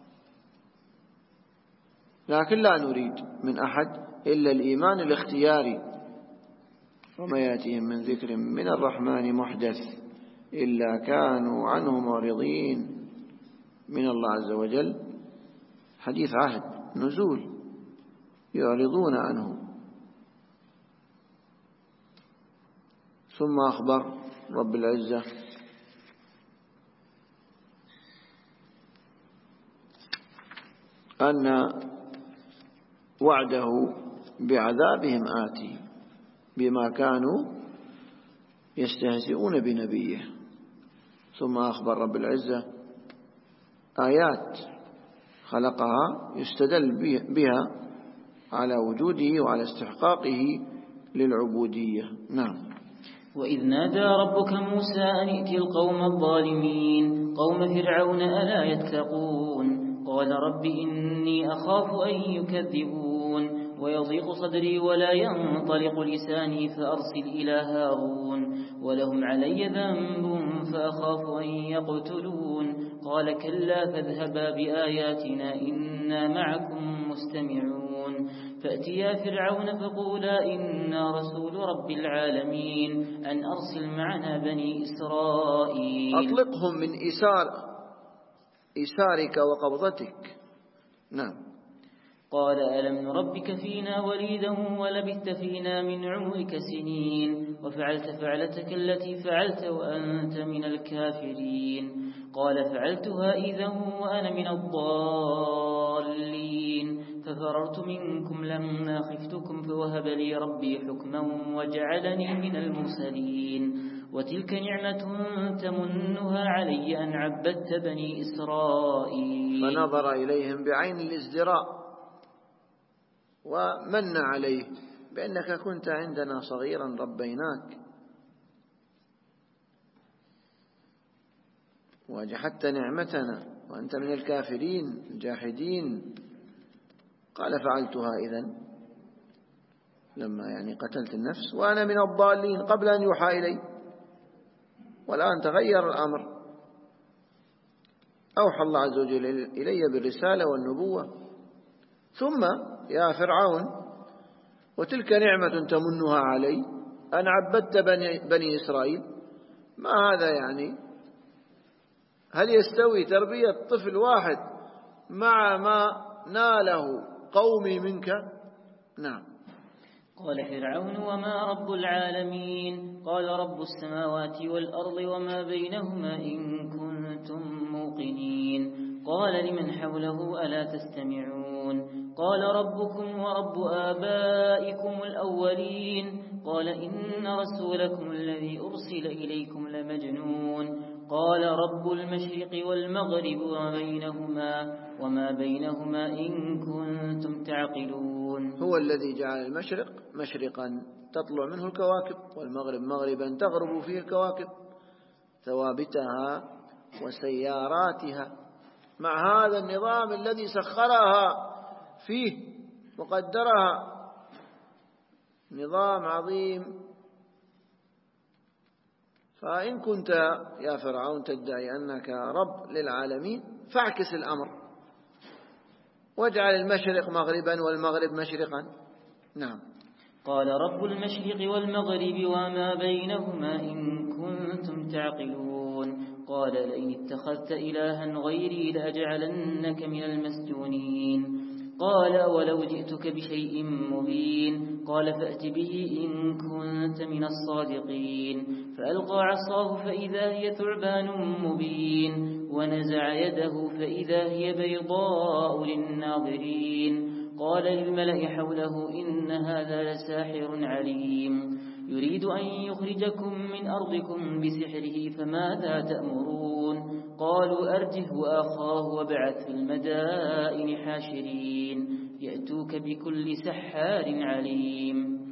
لكن لا نريد من أحد إلا الإيمان الاختياري. وما يأتيهم من ذكر من الرحمن محدث إلا كانوا عنه معرضين. من الله عز وجل حديث عهد نزول يعرضون عنه. ثم أخبر رب العزة أن وعده بعذابهم آتي بما كانوا يستهزئون بنبيه. ثم أخبر رب العزة آيات خلقها يستدل بها على وجوده وعلى استحقاقه للعبودية. نعم. وإذ نادى ربك موسى أن ائت القوم الظالمين قوم فرعون ألا يتقون قال رب إني أخاف أن يكذبون ويضيق صدري ولا ينطلق لساني فأرسل إلى هارون ولهم علي ذنب فأخاف أن يقتلون قال كلا فاذهبا بآياتنا إنا معكم مستمعون فأتيا فرعون فقولا إنا رسول رب العالمين أن أرسل معنا بني إسرائيل. أطلقهم من إسارك وقبضتك. نعم. قال ألم نربك فينا وليدا ولبثت فينا من عمرك سنين وفعلت فعلتك التي فعلت وأنت من الكافرين قال فعلتها إذا وأنا من الضالين ففررت منكم لما خفتكم فوهب لي ربي حكما وجعلني من المرسلين وتلك نعمة تمنها علي أن عبدت بني إسرائيل. فنظر إليهم بعين الازدراء ومن عليه بأنك كنت عندنا صغيرا ربيناك وجحدت نعمتنا وأنت من الكافرين الجاحدين. قال فعلتها إذن لما قتلت النفس وأنا من الضالين قبل أن يوحى إلي، والآن تغير الأمر. أوحى الله عز وجل إلي بالرسالة والنبوة. ثم يا فرعون وتلك نعمة تمنها علي أن عبدت بني إسرائيل. ما هذا هل يستوي تربية طفل واحد مع ما ناله قومي منك؟ نعم. قال فرعون وما رب العالمين قال رب السماوات والأرض وما بينهما إن كنتم موقنين قال لمن حوله ألا تستمعون قال ربكم ورب آبائكم الأولين قال إن رسولكم الذي أرسل إليكم لمجنون قال رب المشرق والمغرب وما بينهما إن كنتم تعقلون. هو الذي جعل المشرق مشرقا تطلع منه الكواكب والمغرب مغربا تغرب فيه الكواكب ثوابتها وسياراتها مع هذا النظام الذي سخرها فيه وقدرها. نظام عظيم. فإن كنت يا فرعون تدعي أنك رب للعالمين فاعكس الأمر واجعل المشرق مغربا والمغرب مشرقا نعم. قال رب المشرق والمغرب وما بينهما إن كنتم تعقلون قال لئن اتخذت إلها غيري لأجعلنك من المسجونين قال ولو جئتك بشيء مبين قال فأت به إن كنت من الصادقين فألقى عصاه فإذا هي ثعبان مبين ونزع يده فإذا هي بيضاء للناظرين قال للملأ حوله إن هذا لساحر عليم يريد أن يخرجكم من أرضكم بسحره فماذا تأمرون قالوا أرجه وأخاه وابعث في المدائن حاشرين يأتوك بكل سحار عليم.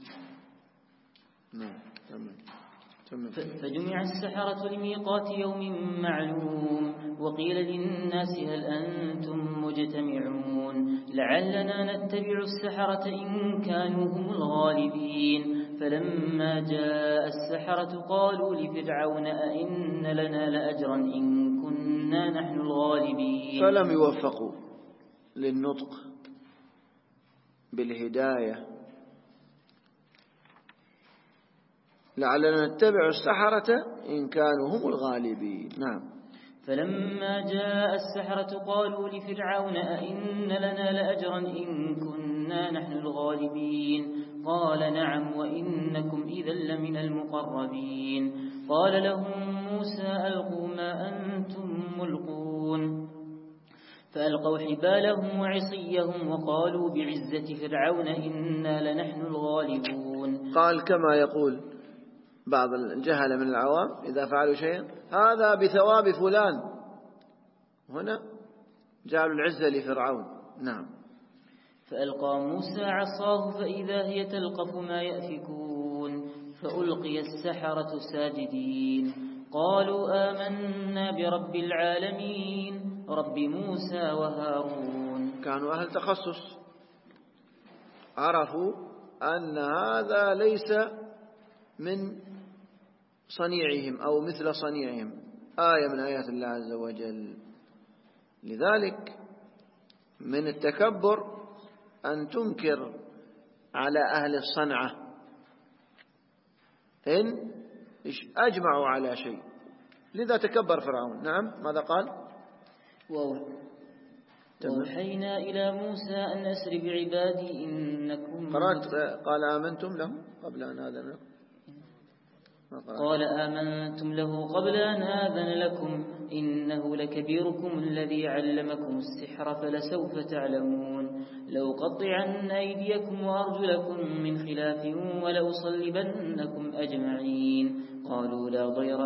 فجمع السحرة لميقات يوم معلوم وقيل للناس هل أنتم مجتمعون لعلنا نتبع السحرة إن كانوا هم الغالبين فلما جاء السحرة قالوا لفرعون أئن لنا لأجرا إن كنا نحن الغالبين فلم يوفقوا للنطق بالهداية لعلنا نتبع السحرة إن كانوا هم الغالبين. نعم. فلما جاء السحرة قالوا لفرعون أئن لنا لأجرا إن كنا نحن الغالبين قال نعم وإنكم إذا لمن المقربين قال لهم موسى ألقوا ما أنتم ملقون فألقوا حبالهم وعصيهم وقالوا بعزة فرعون إنا لنحن الغالبون. قال كما يقول بعض الجهل من العوام إذا فعلوا شيئا هذا بثواب فلان، هنا جعلوا العزة لفرعون. نعم. فألقى موسى عصاه فإذا هي تلقف ما يأفكون فألقي السحرة ساجدين قالوا آمنا برب العالمين رب موسى وهارون. كانوا أهل تخصص، عرفوا أن هذا ليس من صنيعهم أو مثل صنيعهم، آية من آيات الله عز وجل. لذلك من التكبر أن تنكر على أهل الصنعة إن أجمعوا على شيء، لذا تكبر فرعون. نعم. ماذا قال؟ وأوحينا إلى موسى أن أسر بعبادي إنكم قرأت قال آمنتم له قبل أن آذن لكم. قال آمنتم له قبل أن آذن لكم إنه لكبيركم الذي علمكم السحر فلسوف تعلمون لو قطعن أيديكم وأرجلكم من خلاف ولأصلبنكم أجمعين قالوا لا ضير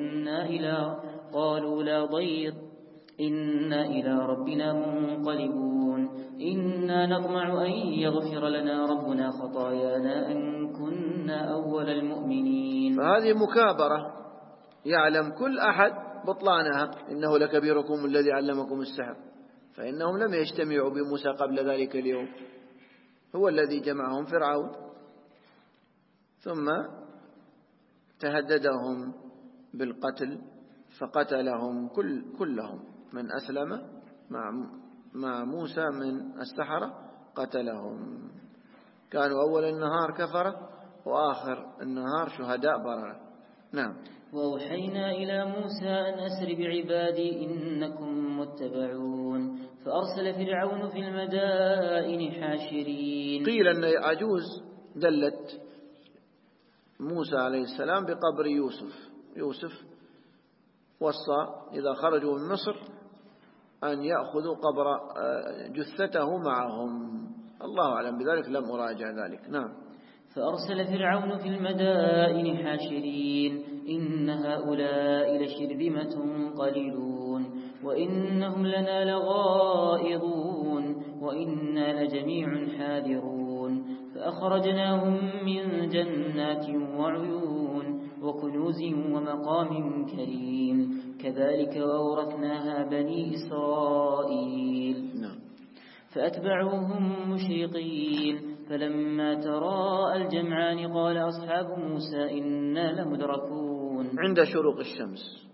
إنا إلى ربنا منقلبون إنا نطمع أن يغفر لنا ربنا خطايانا أن كنا أول المؤمنين. فهذه مكابرة يعلم كل أحد بطلانها، إنه لكبيركم الذي علمكم السحر، فإنهم لم يجتمعوا بموسى قبل ذلك اليوم، هو الذي جمعهم فرعون ثم تهددهم بالقتل فقتلهم كلهم من أسلم مع موسى من السحرة قتلهم. كانوا أول النهار كفرة وآخر النهار شهداء بررة. نعم. وأوحينا إلى موسى أن أسر بعبادي إنكم متبعون فأرسل فرعون في المدائن حاشرين. قيل أن عجوز دلت موسى عليه السلام بقبر يوسف وصى إذا خرجوا من مصر أن يأخذوا قبر جثته معهم، الله أعلم بذلك، لم أراجع ذلك. نعم. فأرسل فرعون في المدائن حاشرين إن هؤلاء لشرذمة قليلون وإنهم لنا لغائظون وإنا لجميع حاذرون فأخرجناهم من جنات وعيون وكنوز ومقام كريم كذلك وأورثناها بني إسرائيل. فأتبعوهم مشرقين فلما تراءى الجمعان قال أصحاب موسى إنا لمدركون عند شروق الشمس،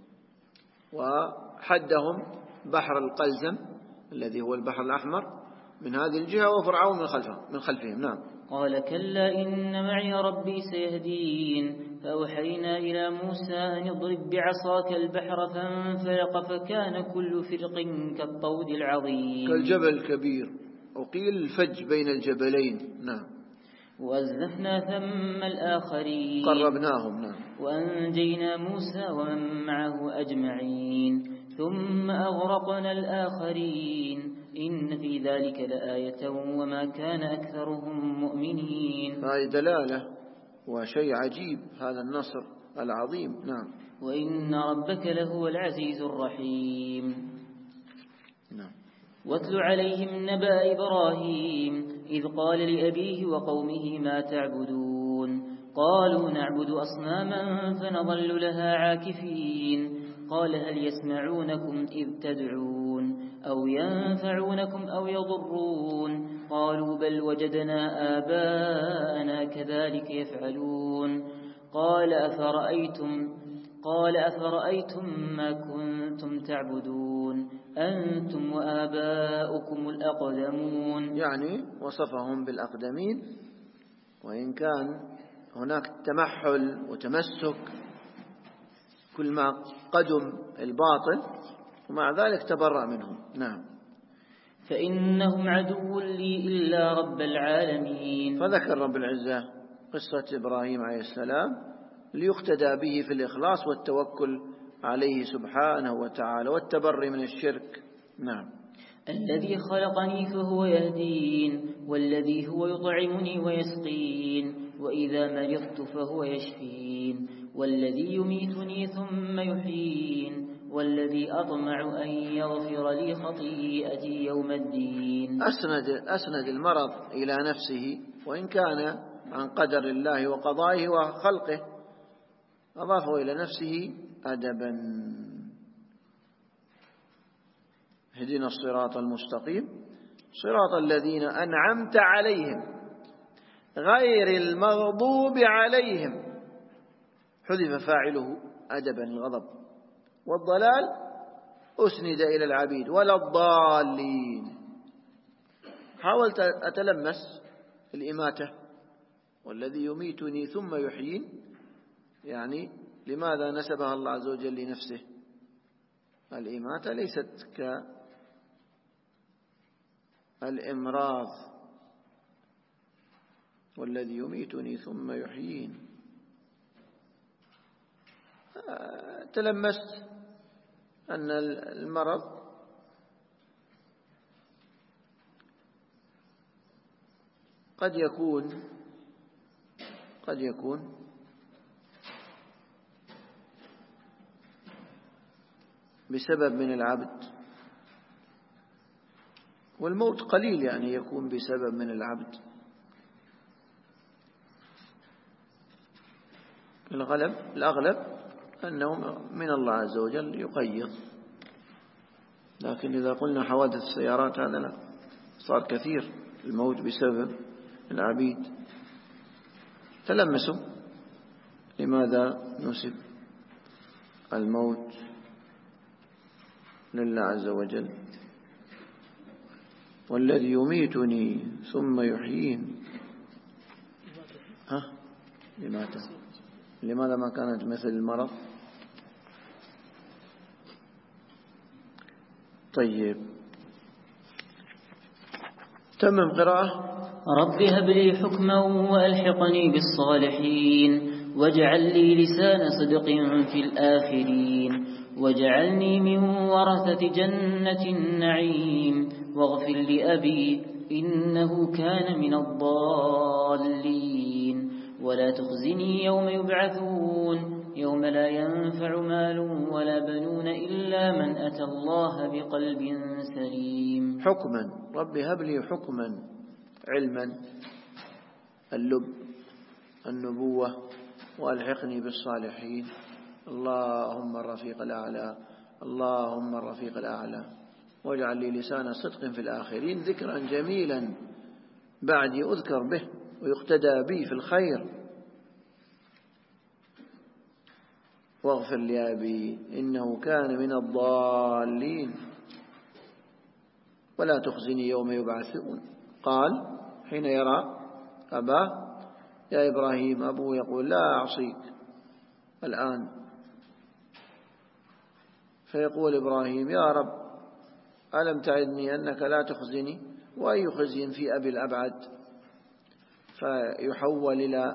وحدهم بحر القلزم الذي هو البحر الأحمر من هذه الجهة وفرعون من خلفهم. نعم. قال كلا إن معي ربي سيهدين فأوحينا إلى موسى أن اضرب بعصاك البحر فانفلق فكان كل فرق كالطود العظيم كالجبل الكبير، وقيل الفج بين الجبلين. نعم. وأزلفنا ثم الآخرين قربناهم. نعم. وأنجينا موسى ومن معه أجمعين ثم أغرقنا الآخرين إن في ذلك لآية وما كان أكثرهم مؤمنين. هذه دلالة وشيء عجيب هذا النصر العظيم. نعم. وإن ربك لهو العزيز الرحيم. نعم. واتل عليهم نبأ إبراهيم إذ قال لأبيه وقومه ما تعبدون قالوا نعبد أصناما فنظل لها عاكفين قال هل يسمعونكم إذ تدعون أو ينفعونكم أو يضرون قالوا بل وجدنا آباءنا كذلك يفعلون قال أفرأيتم ما كنتم تعبدون أنتم وآباؤكم الأقدمون. يعني وصفهم بالأقدمين، وإن كان هناك تمحل وتمسك كل ما قدم الباطل، ومع ذلك تبرأ منهم. نعم. فإنهم عدو لي إلا رب العالمين. فذكر رب العزة قصة إبراهيم عليه السلام ليقتدى به في الإخلاص والتوكل عليه سبحانه وتعالى والتبري من الشرك. نعم. الذي خلقني فهو يهدين والذي هو يطعمني ويسقين وإذا مرضت فهو يشفين والذي يميتني ثم يحيين والذي أطمع أن يغفر لي خطيئتي يوم الدين. أسند المرض إلى نفسه، وإن كان عن قدر الله وقضائه وخلقه أضافه إلى نفسه أدبا. اهدنا الصراط المستقيم صراط الذين أنعمت عليهم غير المغضوب عليهم، حذف فاعله أدبا الغضب، والضلال أسند إلى العبيد ولا الضالين. حاولت أتلمس الإماتة، والذي يميتني ثم يحيين، يعني لماذا نسبها الله عز وجل لنفسه؟ الإماتة ليست كالإمراض، والذي يميتني ثم يحيين. تلمست أن المرض قد يكون بسبب من العبد، والموت قليل يعني يكون بسبب من العبد. الأغلب أنه من الله عز وجل يقيض، لكن إذا قلنا حوادث السيارات هذا لا، صار كثير الموت بسبب العبيد. تلمسوا لماذا نسب الموت لله عز وجل. والذي يميتني ثم يحيين، لماذا ما كانت مثل المرض؟ طيب، تمم قراءة. رب هب لي حكما وألحقني بالصالحين واجعل لي لسان صدق في الآخرين واجعلني من ورثة جنة النعيم واغفر لأبي إنه كان من الضالين ولا تخزني يوم يبعثون يوم لا ينفع مال ولا بنون إلا من أتى الله بقلب سليم. حكما، رب هب لي حكما، علما، اللب، النبوة، وألحقني بالصالحين. اللهم الرفيق الأعلى، اللهم الرفيق الأعلى، واجعل لي لسان صدق في الآخرين، ذكرا جميلا بعدي أذكر به ويقتدى بي في الخير. واغفر لأبي إنه كان من الضالين ولا تخزني يوم يبعثون. قال حين يرى أباه يا إبراهيم، أبوه يقول لا أعصيك الآن، فيقول إبراهيم يا رب ألم تعدني أنك لا تخزني، وأي خزي في أبي الأبعد، فيحول إلى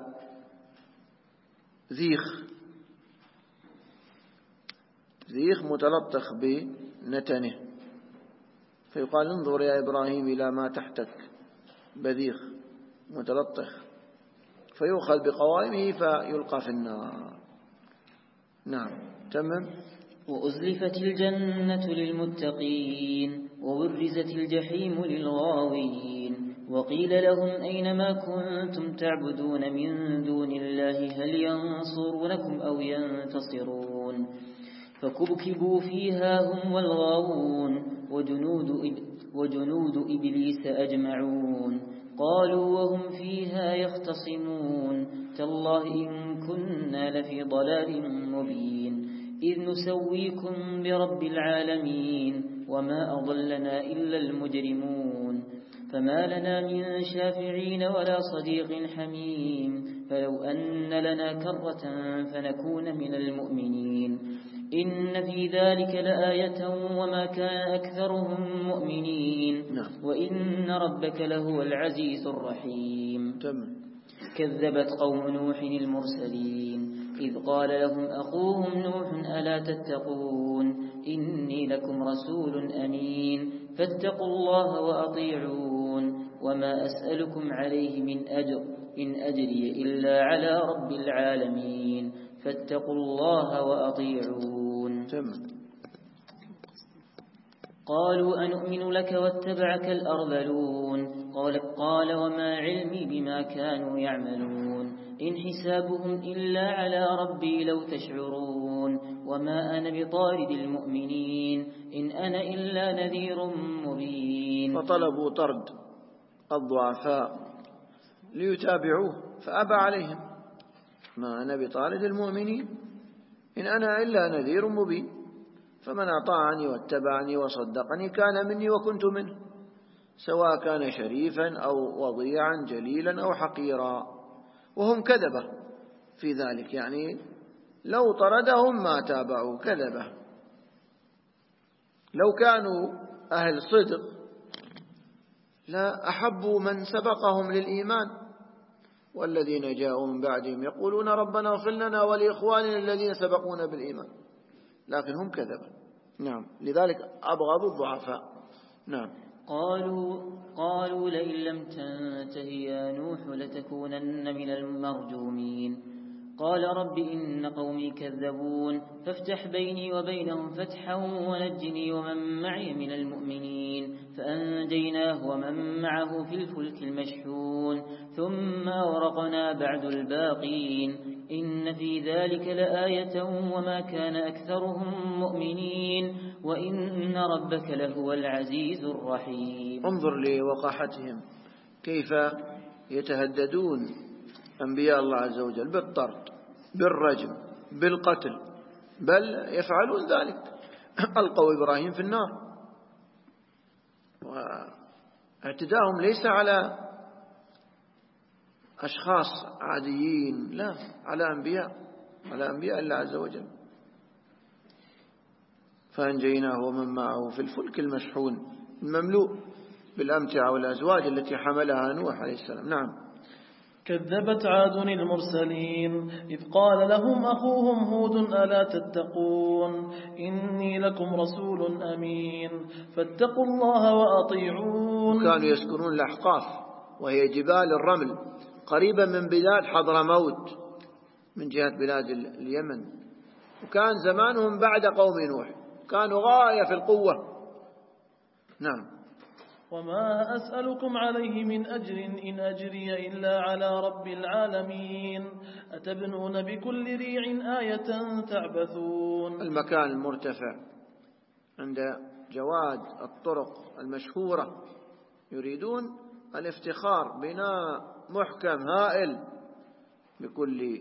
ذيخ متلطخ بنتنه، فيقال انظر يا إبراهيم إلى ما تحتك، بذيخ متلطخ، فيؤخذ بقوائمه فيلقى في النار. نعم تمام. وأزلفت الجنة للمتقين وبرزت الجحيم للغاوين وقيل لهم أينما كنتم تعبدون من دون الله هل ينصرونكم أو ينتصرون، فكبكبوا فيها هم والغاوون وجنود إبليس أجمعون، قالوا وهم فيها يختصمون تالله إن كنا لفي ضلال مبين إذ نسويكم برب العالمين وما أضلنا إلا المجرمون، فما لنا من شافعين ولا صديق حميم، فلو أن لنا كرة فنكون من المؤمنين، إن في ذلك لآية وما كان أكثرهم مؤمنين وإن ربك لهو العزيز الرحيم. كذبت قوم نوح المرسلين إذ قال لهم أخوهم نوح ألا تتقون إني لكم رسول أمين فاتقوا الله وأطيعون وما أسألكم عليه من أجر إن أجري إلا على رب العالمين فاتقوا الله وأطيعون. قالوا أنؤمن لك واتبعك الأرذلون قال وما علمي بما كانوا يعملون إن حسابهم إلا على ربي لو تشعرون وما أنا بطارد المؤمنين إن أنا إلا نذير مبين. فطلبوا طرد الضعفاء ليتابعوه فأبى عليهم، ما أنا بطارد المؤمنين إن أنا إلا نذير مبين، فمن أطاعني واتبعني وصدقني كان مني وكنت منه، سواء كان شريفا أو وضيعا جليلا أو حقيرا، وهم كذبة في ذلك، يعني لو طردهم ما تابعوا كذبة. لو كانوا أهل صدق لا أحبوا من سبقهم للإيمان، والذين جاءوا من بعدهم يقولون ربنا اغفر لنا ولإخواننا الذين سبقونا بالإيمان، لكن هم كذبوا. نعم، لذلك أبغضوا الضعفاء. نعم. قالوا لئن لم تنته يا نوح لتكونن من المرجومين، قال رب إن قومي كذبون فافتح بيني وبينهم فتحا ونجني ومن معي من المؤمنين، فأنجيناه ومن معه في الفلك المشحون ثم أغرقنا بعد الباقين إن في ذلك لآية وما كان أكثرهم مؤمنين وإن ربك لهو العزيز الرحيم. انظر لوقاحتهم كيف يتهددون أنبياء الله عز وجل بالطرد بالرجم بالقتل، بل يفعلون ذلك. ألقوا إبراهيم في النار، واعتداءهم ليس على أشخاص عاديين، لا، على أنبياء الله عز وجل. فأنجيناه ومن معه في الفلك المشحون المملوء بالأمتعة والأزواج التي حملها نوح عليه السلام. نعم. كذبت عاد المرسلين إذ قال لهم أخوهم هود ألا تتقون إني لكم رسول أمين فاتقوا الله وأطيعون. كانوا يسكنون الأحقاف وهي جبال الرمل قريبة من بلاد حضرموت من جهة بلاد اليمن، وكان زمانهم بعد قوم نوح، كانوا غاية في القوة. نعم. وما أسألكم عليه من أجر إن أجري إلا على رب العالمين أتبنون بكل ريع آية تعبثون. المكان المرتفع عند جواد الطرق المشهورة يريدون الافتخار بناء محكم هائل بكل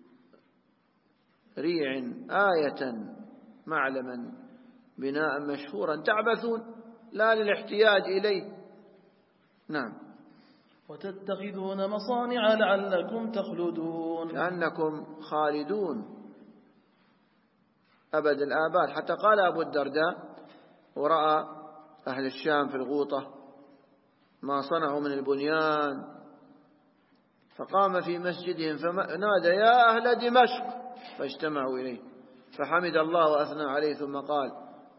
ريع آية معلما بناء مشهورا تعبثون لا للاحتياج إليه. نعم. وتتخذون مصانع لعلكم تخلدون، لأنكم خالدون أبد الآباد. حتى قال أبو الدرداء ورأى أهل الشام في الغوطة ما صنعوا من البنيان، فقام في مسجدهم فنادى يا أهل دمشق، فاجتمعوا إليه فحمد الله وأثنى عليه ثم قال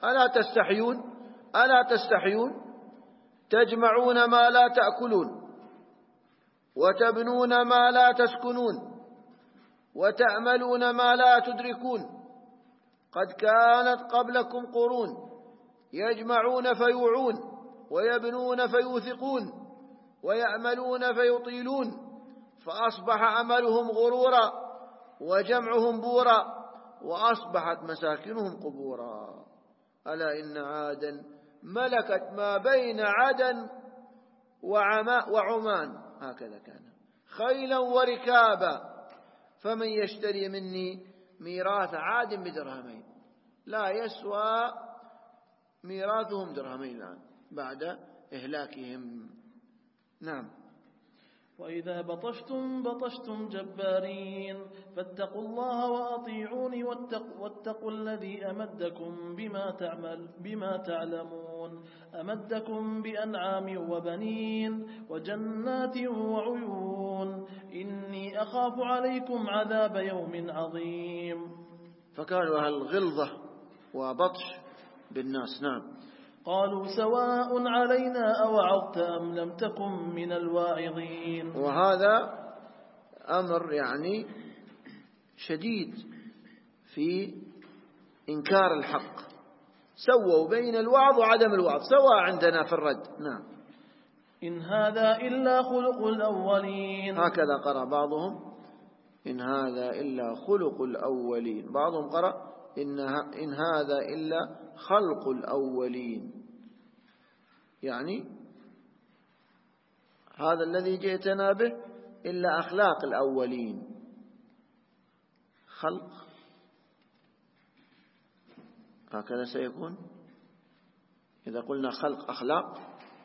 ألا تستحيون تجمعون ما لا تأكلون وتبنون ما لا تسكنون وتأملون ما لا تدركون. قد كانت قبلكم قرون يجمعون فيوعون ويبنون فيوثقون ويأملون فيطيلون، فأصبح أملهم غرورا وجمعهم بورا وأصبحت مساكنهم قبورا. ألا إن عادا ملكت ما بين عدن وعمان، هكذا كان خيلا وركابا، فمن يشتري مني ميراث عاد بدرهمين لا يسوى ميراثهم درهمين الآن بعد إهلاكهم. نعم. وإذا بطشتم جبارين فاتقوا الله وأطيعوني واتقوا الذي أمدكم بما تعلمون، أمدكم بأنعام وبنين وجنات وعيون، إني أخاف عليكم عذاب يوم عظيم. فكانوا أهل غلظة وبطش بالناس. نعم. قالوا سواء علينا أوعظت أم لم تكن من الواعظين. وهذا أمر يعني شديد في إنكار الحق، سووا بين الوعظ وعدم الوعظ سواء عندنا في الرد. نعم. إن هذا إلا خلق الأولين، هكذا قرأ بعضهم إن هذا إلا خلق الأولين، بعضهم قرأ إن هذا إلا خلق الأولين، يعني هذا الذي جئتنا به إلا أخلاق الأولين. خلق هكذا سيكون إذا قلنا خلق أخلاق.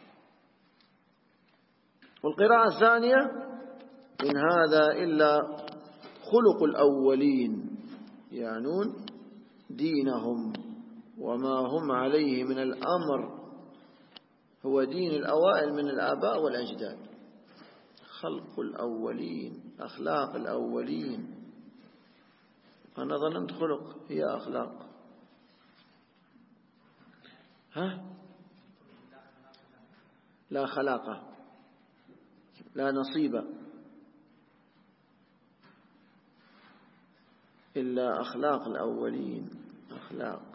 والقراءة الثانية إن هذا إلا خلق الأولين، يعنون دينهم وما هم عليه من الأمر هو دين الأوائل من الآباء والأجداد. خلق الأولين، أخلاق الأولين. أنا ظننت خلق هي أخلاق. لا خلاقة، لا نصيب إلا أخلاق الأولين، أخلاق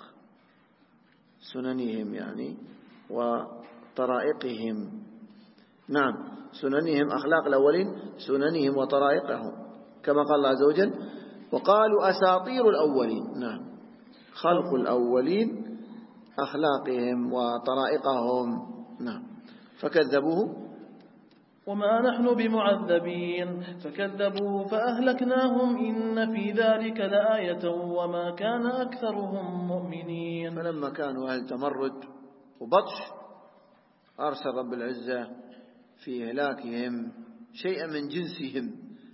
سننهم يعني وطرائقهم. نعم، سننهم أخلاق الأولين، سننهم وطرائقهم، كما قال الله عز وجل وقالوا أساطير الأولين. نعم، خلق الأولين أخلاقهم وطرائقهم. نعم، فكذبوه وما نحن بمعذبين فكذبوا فأهلكناهم إن في ذلك لآية وما كان أكثرهم مؤمنين. فلما كانوا أهل تمرد وبطش أرسل رب العزة في إهلاكهم شيئا من جنسهم،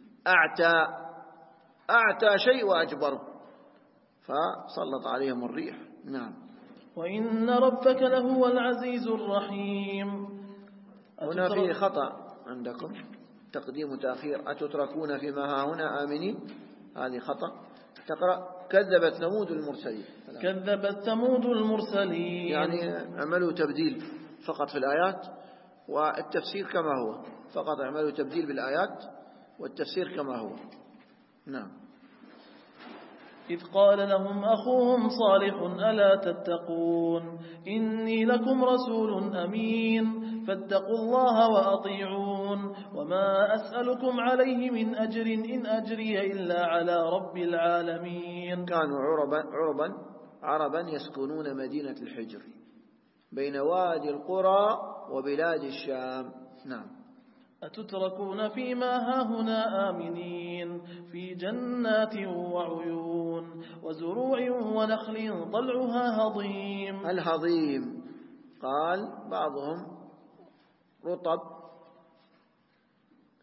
أعتى شيء وأجبره، فسلط عليهم الريح. نعم. وإن ربك لهو العزيز الرحيم. هنا فيه خطأ عندكم، تقديم وتأخير، أتتركون فيما هاهنا آمنين، هذه خطأ. تقرأ كذبت ثمود المرسلين. كذبت ثمود المرسلين، يعني عملوا تبديل فقط في الآيات والتفسير كما هو، فقط عملوا تبديل بالآيات والتفسير كما هو. نعم. إذ قال لهم أخوهم صالح ألا تتقون إني لكم رسول أمين فاتقوا الله وأطيعون وما أسألكم عليه من أجر إن أجري إلا على رب العالمين. كانوا عربا يسكنون مدينة الحجر بين وادي القرى وبلاد الشام. نعم. أتتركون فيما هاهنا آمنين في جنات وعيون وزروع ونخل طلعها هضيم. الهضيم، قال بعضهم رطب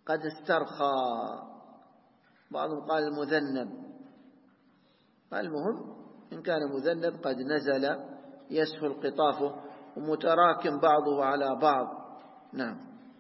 قد استرخى، بعضهم قال المذنب. المهم إن كان مذنب قد نزل يسهل قطافه ومتراكم بعضه على بعض. نعم.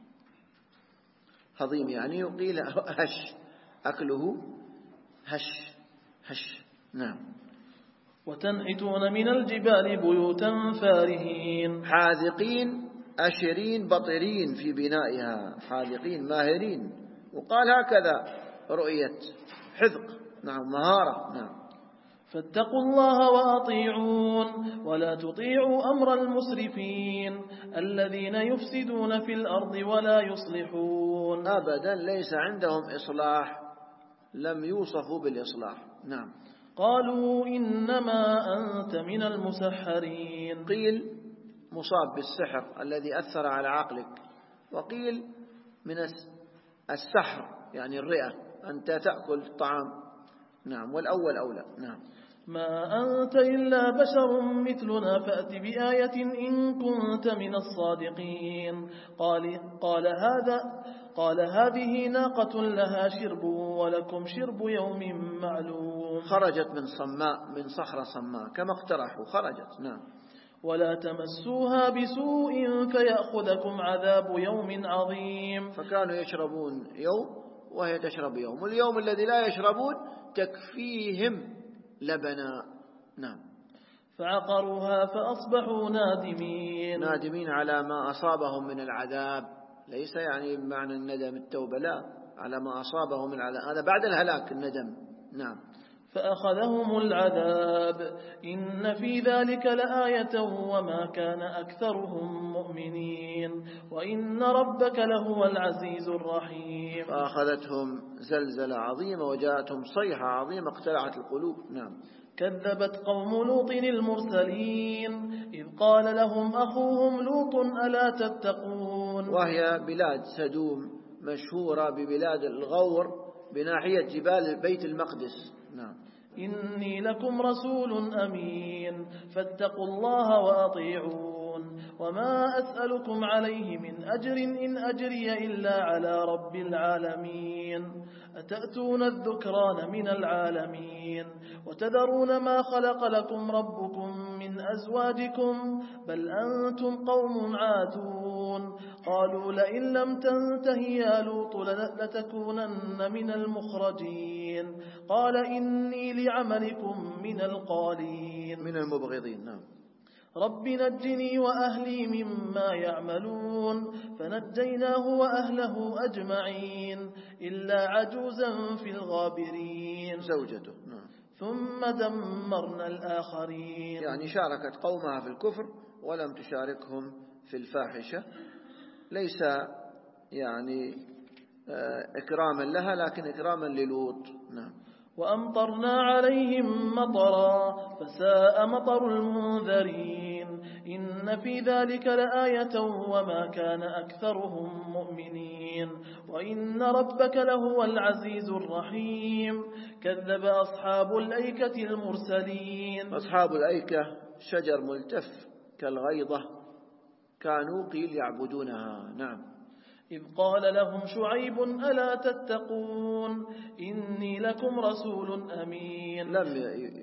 هضيم يعني يقيل هش، أكله هش هش. نعم. وتنحتون من الجبال بيوتا فارهين حاذقين أشرين بطرين في بنائها، حاذقين ماهرين، وقال هكذا رؤية حذق. نعم مهارة. نعم. فاتقوا الله وأطيعون ولا تطيعوا أمر المسرفين الذين يفسدون في الأرض ولا يصلحون. أبدا ليس عندهم إصلاح، لم يوصفوا بالإصلاح. نعم. قالوا إنما أنت من المسحرين، قيل مصاب بالسحر الذي أثر على عقلك، وقيل من السحر يعني الرئة، أنت تأكل الطعام. نعم. والأول أولى. نعم. ما أنت إلا بشر مثلنا فأت بآية إن كنت من الصادقين. قال هذه ناقة لها شرب ولكم شرب يوم معلوم. خرجت من صماء، من صخرة صماء كما اقترحوا، خرجت. نعم. ولا تمسوها بسوء فيأخذكم عذاب يوم عظيم. فكانوا يشربون يوم وهي تشرب يوم، واليوم الذي لا يشربون تكفيهم لبنا. نعم. فعقروها فأصبحوا نادمين على ما أصابهم من العذاب، ليس يعني بمعنى الندم التوبة، لا، على ما أصابهم من العذاب، هذا بعد الهلاك الندم. نعم. فأخذهم العذاب إن في ذلك لآية وما كان أكثرهم مؤمنين وإن ربك لهو العزيز الرحيم. فأخذتهم زلزلة عظيمة وجاءتهم صيحة عظيمة اقتلعت القلوب. نعم. كذبت قوم لوط المرسلين إذ قال لهم أخوهم لوط ألا تتقون. وهي بلاد سدوم مشهورة ببلاد الغور بناحية جبال بيت المقدس. نعم. إني لكم رسول أمين فاتقوا الله وأطيعون وما أسألكم عليه من أجر إن أجري إلا على رب العالمين. أتأتون الذكران من العالمين وتذرون ما خلق لكم ربكم من أزواجكم بل أنتم قوم عادون. قالوا لئن لم تنته يا لوط لتكونن من المخرجين. قال إني لعملكم من القالين، من المبغضين. نعم. رب نجني وأهلي مما يعملون. فنجيناه وأهله أجمعين إلا عجوزا في الغابرين زوجته. نعم. ثم دمرنا الآخرين. يعني شاركت قومها في الكفر ولم تشاركهم في الفاحشة، ليس يعني إكراما لها لكن إكراما للوط. نعم. وأمطرنا عليهم مطرا فساء مطر المنذرين. إن في ذلك لآية وما كان أكثرهم مؤمنين وإن ربك لهو العزيز الرحيم. كذب أصحاب الأيكة المرسلين. أصحاب الأيكة شجر ملتف كالغيضة، كانوا قيل يعبدونها. نعم. إذ قال لهم شعيب ألا تتقون إني لكم رسول أمين. لم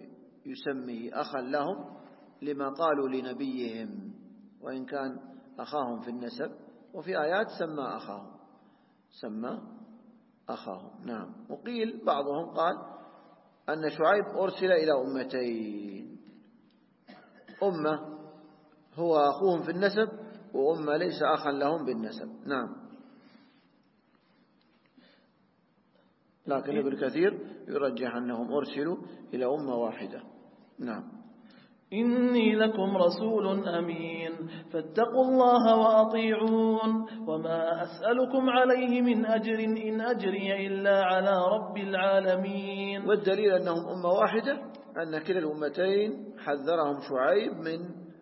يسميه أخا لهم لما قالوا لنبيهم، وإن كان أخاهم في النسب، وفي آيات سمى أخاهم. نعم. وقيل بعضهم قال أن شعيب أرسل إلى أمتين، أمة هو أخوهم في النسب وأمة ليس أخا لهم بالنسب. نعم. لكن ابن كثير يرجح أنهم أرسلوا إلى أمة واحدة. نعم. إني لكم رسول أمين فاتقوا الله وأطيعون وما أسألكم عليه من أجر إن أجري إلا على رب العالمين. والدليل أنهم أمة واحدة أن كلا الأمتين حذرهم شعيب من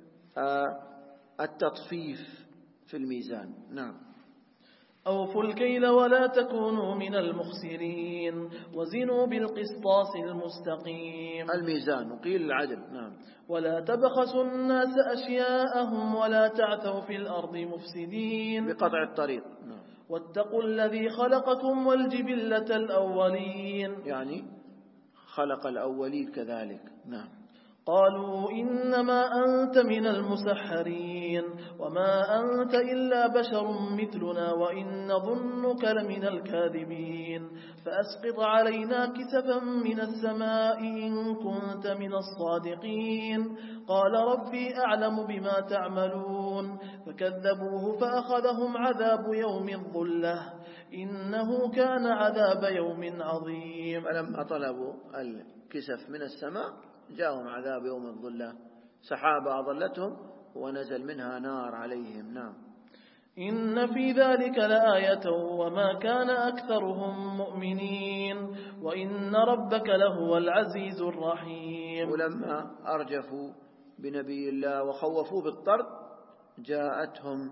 التطفيف في الميزان. نعم. أوفوا الكيل ولا تكونوا من المخسرين وزنوا بالقسطاس المستقيم. الميزان وقيل العدل. نعم. ولا تبخسوا الناس أشياءهم ولا تعثوا في الأرض مفسدين. بقطع الطريق. نعم. واتقوا الذي خلقكم والجبلة الأولين. يعني خلق الأولين كذلك. نعم. قالوا إنما أنت من المسحرين وما أنت إلا بشر مثلنا وإن ظنك لمن الكاذبين فأسقط علينا كسفا من السماء إن كنت من الصادقين. قال ربي أعلم بما تعملون فكذبوه فأخذهم عذاب يوم الظلة إنه كان عذاب يوم عظيم. فلما طلبوا الكسف من السماء جاءهم عذاب يوم الظلة، سحابة أظلتهم ونزل منها نار عليهم. نعم. إن في ذلك لآية وما كان أكثرهم مؤمنين وإن ربك لهو العزيز الرحيم. ولما أرجفوا بنبي الله وخوفوا بالطرد جاءتهم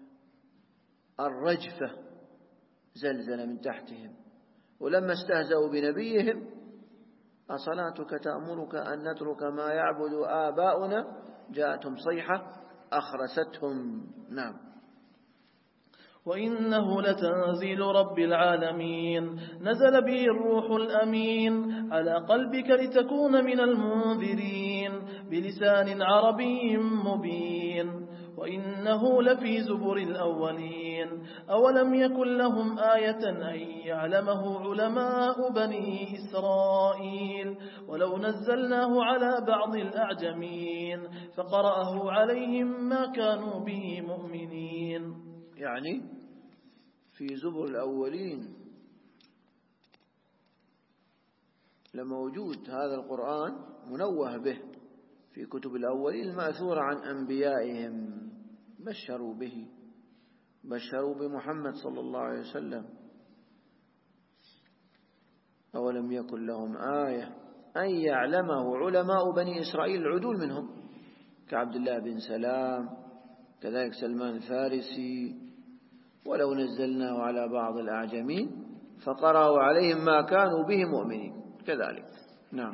الرجفة زلزل من تحتهم. ولما استهزأوا بنبيهم أصلاتك تأمرك أن نترك ما يعبد آباؤنا جاءتهم صيحة أخرستهم. نعم. وإنه لتنزيل رب العالمين نزل به الروح الأمين على قلبك لتكون من المنذرين بلسان عربي مبين وإنه لفي زبر الأولين أولم يكن لهم آية أن يعلمه علماء بني إسرائيل ولو نزلناه على بعض الأعجمين فقرأه عليهم ما كانوا به مؤمنين. يعني في زبر الأولين لموجود هذا القرآن منوه به في كتب الأولين المأثورة عن أنبيائهم، بشروا به، بشروا بمحمد صلى الله عليه وسلم. أولم يكن لهم آية أن يعلمه علماء بني إسرائيل العدول منهم كعبد الله بن سلام كذلك سلمان الفارسي ولو نزلناه على بعض الأعجمين فقرأوا عليهم ما كانوا به مؤمنين كذلك. نعم.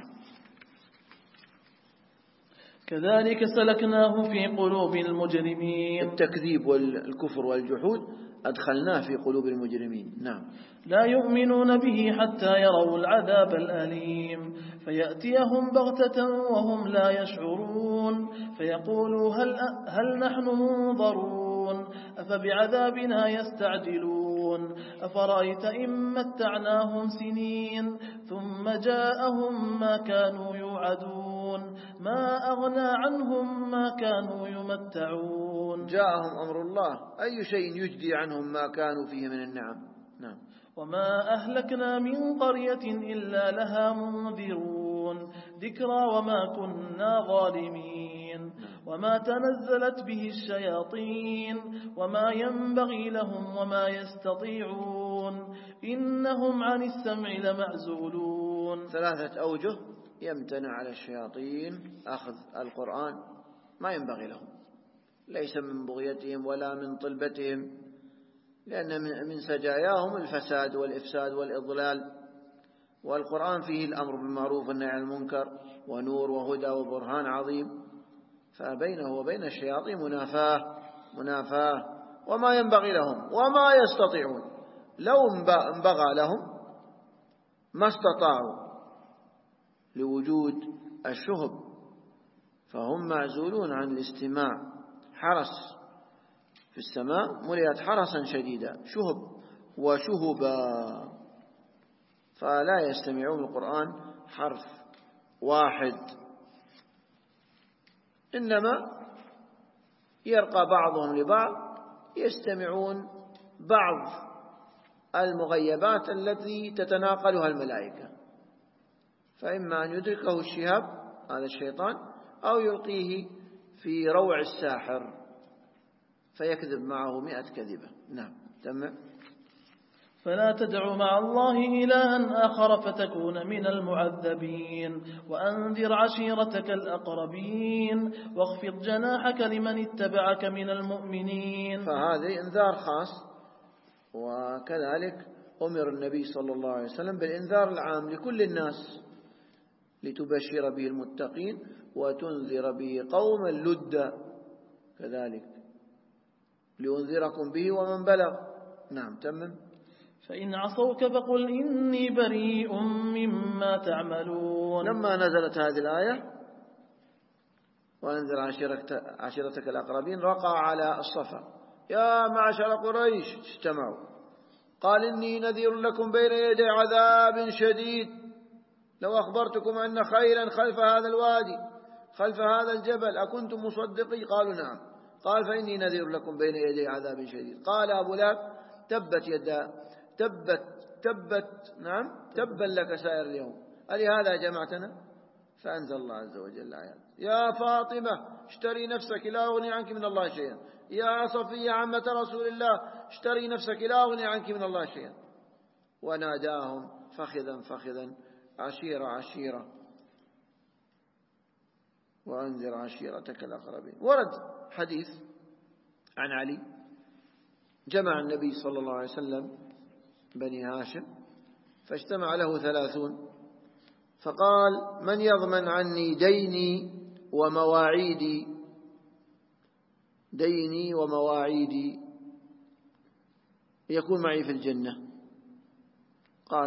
كذلك سلكناه في قلوب المجرمين. التكذيب والكفر والجحود أدخلناه في قلوب المجرمين. نعم. لا يؤمنون به حتى يروا العذاب الأليم فيأتيهم بغتة وهم لا يشعرون فيقولوا هل نحن منظرون أفبعذابنا يستعجلون أفرأيت إن متعناهم سنين ثم جاءهم ما كانوا يوعدون ما أغنى عنهم ما كانوا يمتعون. جاءهم أمر الله أي شيء يجدي عنهم ما كانوا فيه من النعم. نعم. وما أهلكنا من قرية إلا لها منذرون ذكرى وما كنا ظالمين وما تنزلت به الشياطين وما ينبغي لهم وما يستطيعون إنهم عن السمع لمعزولون. 3 أوجه يمتنع على الشياطين أخذ القرآن، ما ينبغي لهم، ليس من بغيتهم ولا من طلبتهم، لأن من سجاياهم الفساد والإفساد والإضلال، والقرآن فيه الأمر بالمعروف والنهي عن المنكر ونور وهدى وبرهان عظيم، فبينه وبين الشياطين منافاة وما ينبغي لهم وما يستطيعون. لو انبغى لهم ما استطاعوا لوجود الشهب، فهم معزولون عن الاستماع. حرس في السماء ملئت حرسا شديدا، شهب وشهبا، فلا يستمعون القرآن حرف واحد، إنما يرقى بعضهم لبعض يستمعون بعض المغيبات التي تتناقلها الملائكة، فإما أن يدركه الشهاب هذا الشيطان أو يلقيه في روع الساحر فيكذب معه 100 كذبة. نعم. تمام. فلا تدع مع الله إلها آخر فتكون من المعذبين وأنذر عشيرتك الأقربين واخفض جناحك لمن اتبعك من المؤمنين. فهذا انذار خاص، وكذلك أمر النبي صلى الله عليه وسلم بالإنذار العام لكل الناس لتبشر به المتقين وتنذر به قوما لدا، كذلك لأنذركم به ومن بلغ. نعم تمم. فإن عصوك فقل إني بريء مما تعملون. لما نزلت هذه الآية وأنذر عشيرتك الأقربين رقع على الصفا: يا معشر قريش اجتمعوا، قال إني نذير لكم بين يدي عذاب شديد، لو أخبرتكم أن خيلا خلف هذا الوادي خلف هذا الجبل أكنتم مصدقي؟ قالوا نعم. قال فإني نذير لكم بين يدي عذاب شديد. قال أبو لهب: تبت يدا تبا لك سائر اليوم، ألهذا جمعتنا؟ فأنزل الله عز وجل آيات: يا فاطمة اشتري نفسك لا أغني عنك من الله شيئا، يا صفية عمة رسول الله اشتري نفسك لا أغني عنك من الله شيئا. وناداهم فخذا فخذا عشيرة عشيرة وأنذر عشيرتك الأقربين. ورد حديث عن علي: جمع النبي صلى الله عليه وسلم بني هاشم فاجتمع له 30 فقال: من يضمن عني ديني ومواعيدي يكون معي في الجنة؟ قال: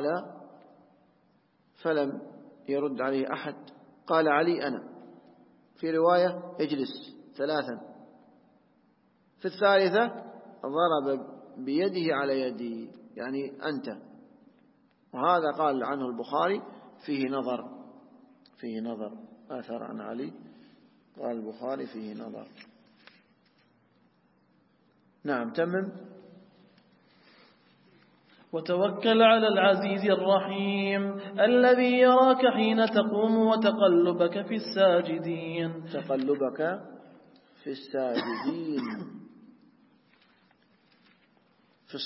فلم يرد عليه أحد. قال علي: أنا. في رواية: اجلس 3. في الثالثة ضرب بيده على يدي، يعني أنت. وهذا قال عنه البخاري فيه نظر آثر عن علي، قال البخاري فيه نظر. نعم تمم. وتوكل على العزيز الرحيم الذي يراك حين تقوم وتقلبك في الساجدين. تقلبك في الساجدين في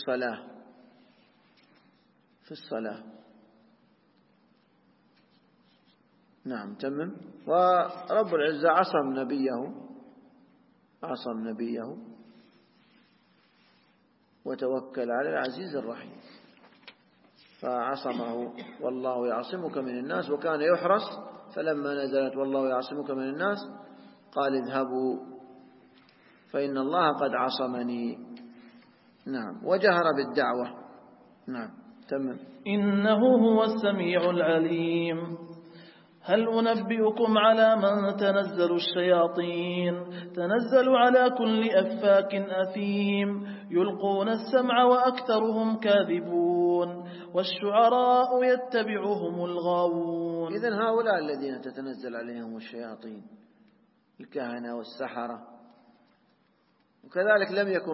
الصلاة. نعم تمم. ورب العزة عصم نبيه وتوكل على العزيز الرحيم فعصمه: والله يعصمك من الناس. وكان يحرص، فلما نزلت والله يعصمك من الناس قال: اذهبوا فإن الله قد عصمني. نعم. وجهر بالدعوة. نعم تمام. إنه هو السميع العليم. هل أنبئكم على من تنزل الشياطين؟ تنزل على كل أفاك أثيم يلقون السمع وأكثرهم كاذبون والشعراء يتبعهم الغاوون. إذن هؤلاء الذين تتنزل عليهم الشياطين الكهنة والسحرة. وكذلك لم يكن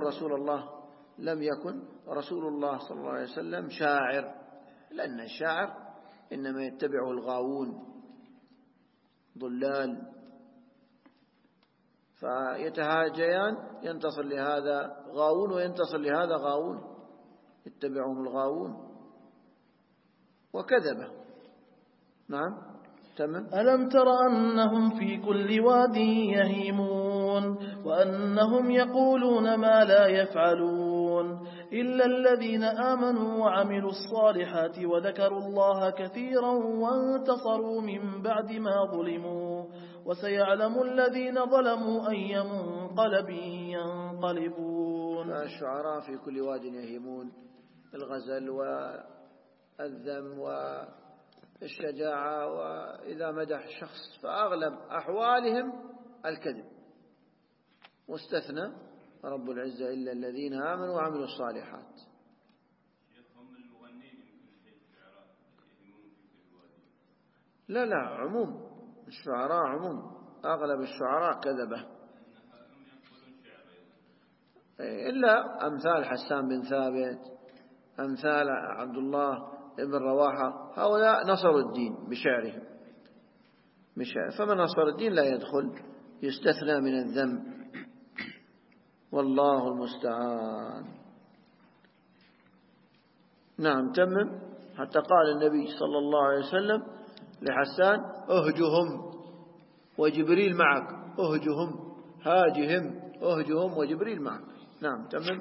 رسول الله صلى الله عليه وسلم شاعر، لأن الشاعر إنما يتبعه الغاوون ضلال، فيتهاجيان، ينتصر لهذا غاوون وينتصر لهذا غاوون، يتبعهم الغاوون وكذبه. نعم تمام. ألم تر أنهم في كل واد يهيمون وأنهم يقولون ما لا يفعلون إلا الذين آمنوا وعملوا الصالحات وذكروا الله كثيرا وانتصروا من بعد ما ظلموا وسيعلم الذين ظلموا أي منقلب ينقلبون. الشعراء في كل واد يهيمون، الغزل والذم والشجاعة، وإذا مدح شخص فأغلب أحوالهم الكذب، واستثنى رب العزة إلا الذين آمنوا وعملوا الصالحات. لا عموم الشعراء، عموم أغلب الشعراء كذبة، إلا أمثال حسان بن ثابت، أمثال عبد الله ابن رواحة، هؤلاء نصروا الدين بشعرهم. فمن نصر الدين لا يدخل، يستثنى من الذنب، والله المستعان. نعم تمم. حتى قال النبي صلى الله عليه وسلم لحسان: اهجهم وجبريل معك، اهجهم هاجهم اهجهم وجبريل معك. نعم تمم.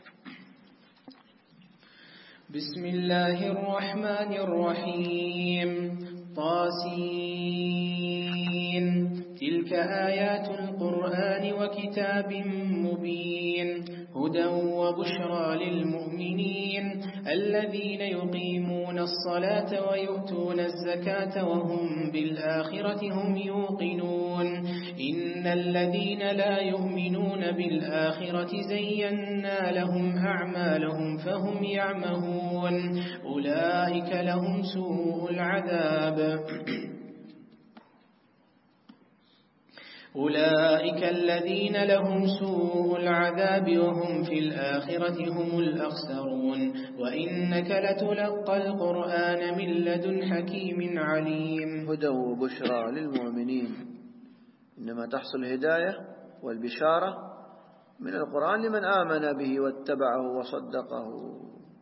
بسم الله الرحمن الرحيم. طاسين تلك آيات القرآن وكتاب مبين هدى وبشرى للمؤمنين الذين يقيمون الصلاة ويؤتون الزكاة وهم بالآخرة هم يوقنون إن الذين لا يؤمنون بالآخرة زينا لهم أعمالهم فهم يعمهون أولئك لهم سوء العذاب أولئك الذين لهم سوء العذاب وهم في الآخرة هم الأخسرون وإنك لتلقى القرآن من لدن حكيم عليم هدى وبشرى للمؤمنين. إنما تحصل الهداية والبشارة من القرآن لمن آمن به واتبعه وصدقه.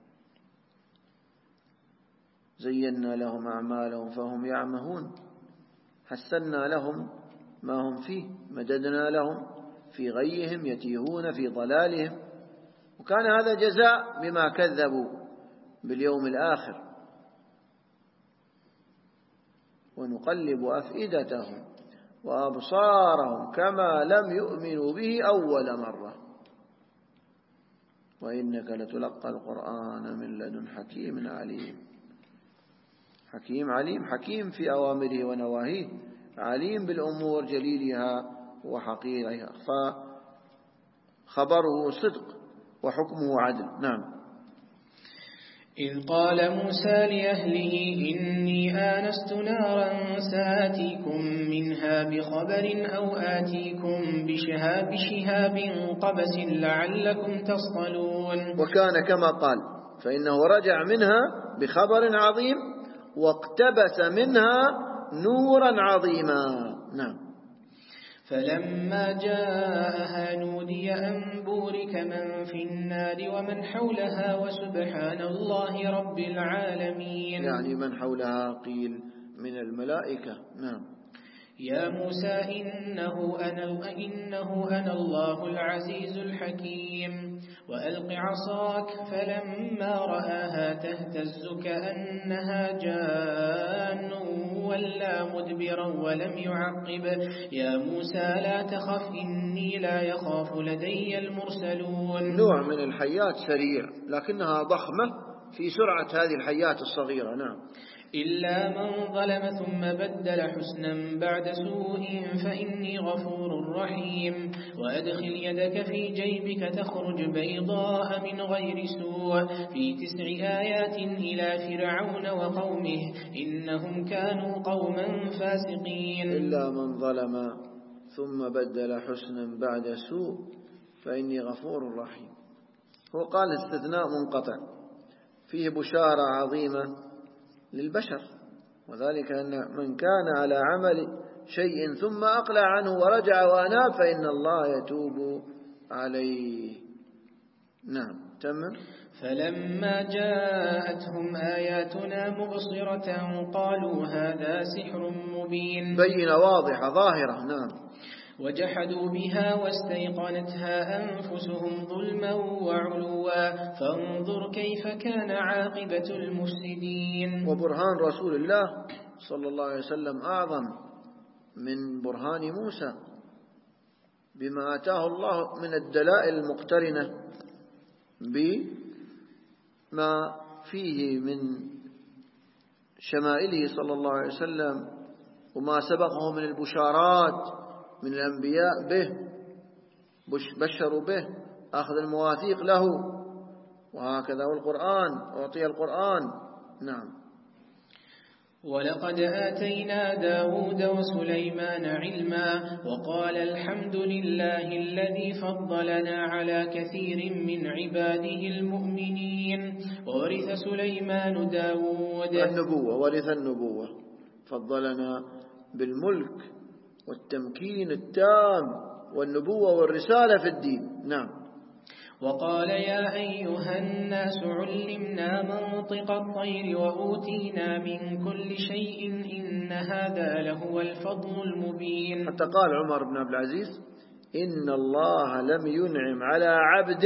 زينا لهم أعمالهم فهم يعمهون، حسنا لهم ما هم فيه، مددنا لهم في غيهم يتيهون في ضلالهم، وكان هذا جزاء بما كذبوا باليوم الآخر. ونقلب أفئدتهم وأبصارهم كما لم يؤمنوا به أول مرة وإنك لتلقى القرآن من لدن حكيم عليم. حكيم عليم، حكيم في أوامره ونواهيه، عليم بالأمور جليلها وحقيقها، فخبره صدق وحكمه عدل. نعم. إذ قال موسى لأهله إني آنست نارا سآتيكم منها بخبر أو آتيكم بشهاب قبس لعلكم تصطلون. وكان كما قال، فإنه رجع منها بخبر عظيم واقتبس منها نورا عظيما. نعم. فلما جاءها نودي أن بورك من في النار ومن حولها وسبحان الله رب العالمين. يعني من حولها قيل من الملائكة. نعم. يا موسى إنه أنا الله العزيز الحكيم وألق عصاك فلما رآها تهتز كأنها جان ولا مدبرا ولم يعقب يا موسى لا تخف إني لا يخاف لدي المرسلون. نوع من الحيات سريع لكنها ضخمة في سرعة هذه الحيات الصغيرة. نعم. إلا من ظلم ثم بدل حسنا بعد سوء فإني غفور رحيم. وأدخل يدك في جيبك تخرج بيضاء من غير سوء في 9 آيات إلى فرعون وقومه إنهم كانوا قوما فاسقين. إلا من ظلم ثم بدل حسنا بعد سوء فإني غفور رحيم. هو قال استثناء منقطع فيه بشارة عظيمة للبشر، وذلك أن من كان على عمل شيء ثم أقلع عنه ورجع وأناب فإن الله يتوب عليه. نعم. تمام. فلما جاءتهم آياتنا مبصرة قالوا هذا سحر مبين. بينة واضحة ظاهرة. نعم. وجحدوا بها واستيقنتها أنفسهم ظلما وعلوا فانظر كيف كان عاقبة المفسدين. وبرهان رسول الله صلى الله عليه وسلم أعظم من برهان موسى بما آتاه الله من الدلائل المقترنة بما فيه من شمائله صلى الله عليه وسلم وما سبقه من البشارات من الأنبياء به، بشروا به، أخذ المواثيق له، وهكذا والقرآن أعطي القرآن. نعم. ولقد آتينا داود وسليمان علما وقال الحمد لله الذي فضلنا على كثير من عباده المؤمنين. وورث سليمان داود النبوة، ورث النبوة، فضلنا بالملك والتمكين التام والنبوة والرسالة في الدين. نعم. وقال يا أيها الناس علمنا منطق الطير وأوتينا من كل شيء إن هذا لهو الفضل المبين. حتى قال عمر بن عبد العزيز إن الله لم ينعم على عبد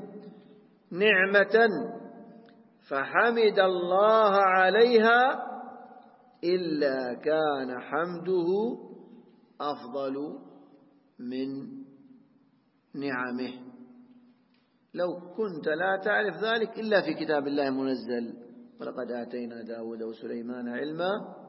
نعمة فحمد الله عليها إلا كان حمده أفضل من نعمه. لو كنت لا تعرف ذلك إلا في كتاب الله منزل. ولقد آتينا داود وسليمان علما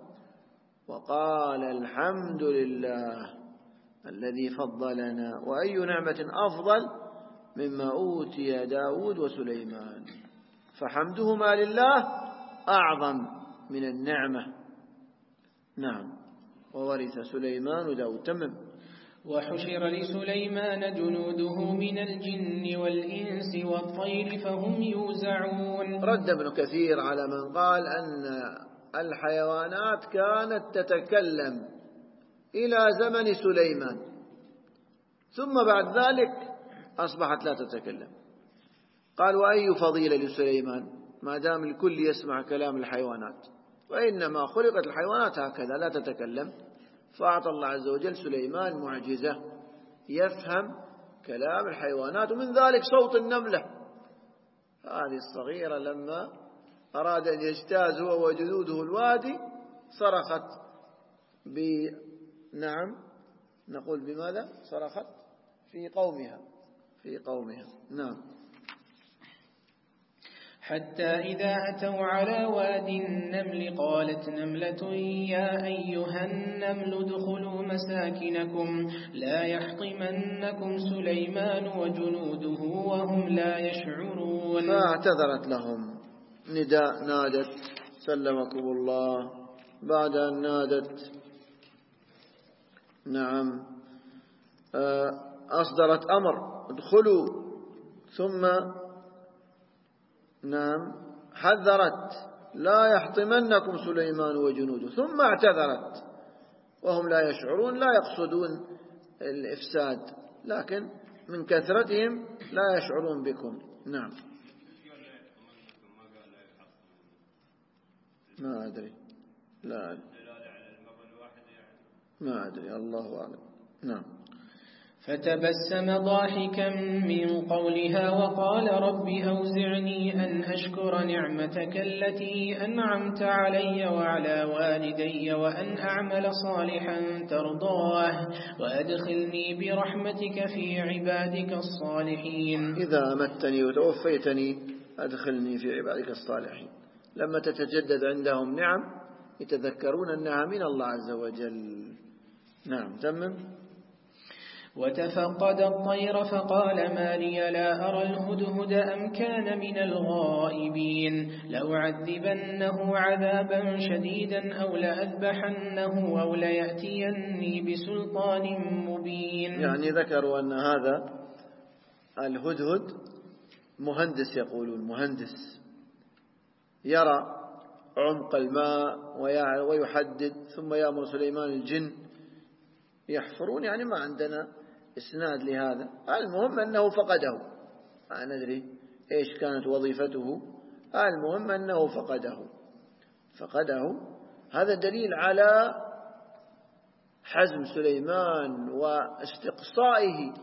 وقال الحمد لله الذي فضلنا. وأي نعمة أفضل مما أوتي داود وسليمان؟ فحمدهما لله أعظم من النعمة. نعم. وورث سليمان داود. تمم. وحشر لسليمان جنوده من الجن والإنس والطير فهم يوزعون. رد ابن كثير على من قال أن الحيوانات كانت تتكلم إلى زمن سليمان ثم بعد ذلك أصبحت لا تتكلم. قال وأي فضيلة لسليمان ما دام الكل يسمع كلام الحيوانات، وإنما خلقت الحيوانات هكذا لا تتكلم. فأعطى الله عز وجل سليمان معجزة يفهم كلام الحيوانات، ومن ذلك صوت النملة هذه الصغيرة لما أراد أن يجتاز هو وجنوده الوادي صرخت نعم نقول بماذا؟ صرخت في قومها. نعم. حتى إذا أتوا على واد النمل قالت نملة يا أيها النمل ادخلوا مساكنكم لا يحطمنكم سليمان وجنوده وهم لا يشعرون. فاعتذرت لهم نداء نادت سلمكم الله. بعد أن نادت نعم أصدرت أمر ادخلوا، ثم نعم حذرت لا يحطمنكم سليمان وجنوده، ثم اعتذرت وهم لا يشعرون. لا يقصدون الإفساد لكن من كثرتهم لا يشعرون بكم. نعم. ما أدري لا ما أدري الله أعلم. نعم. فتبسم ضاحكا من قولها وقال رب أوزعني أن أشكر نعمتك التي أنعمت علي وعلى والدي وأن أعمل صالحا ترضاه وأدخلني برحمتك في عبادك الصالحين. إذا أمتني وتوفيتني أدخلني في عبادك الصالحين. لما تتجدد عندهم نعم يتذكرون النعم من الله عز وجل. نعم. تمم. وتفقد الطير فقال ما لي لا أرى الهدهد أم كان من الغائبين لأعذبنه عذابا شديدا أو لأذبحنه أو ليأتيني بسلطان مبين. يعني ذكروا أن هذا الهدهد مهندس، يقولون مهندس يرى عمق الماء ويحدد، ثم يأمر سليمان الجن يحفرون. يعني ما عندنا إسناد لهذا. المهم أنه فقده، ما ندري إيش كانت وظيفته، المهم أنه فقده. هذا دليل على حزم سليمان واستقصائه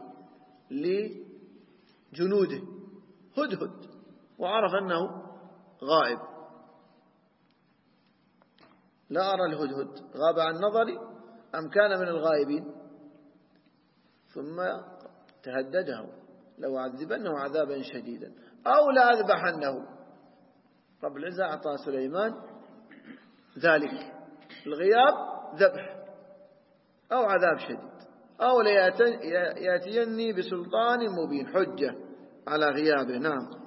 لجنوده. هدهد وعرف أنه غائب. لا أرى الهدهد، غاب عن نظري أم كان من الغائبين. ثم تهدده لو عذبنه عذابا شديدا أو لأذبحنه. رب العزة أعطى سليمان ذلك الغياب ذبح أو عذاب شديد أو ليأتيني بسلطان مبين، حجة على غيابه. نعم.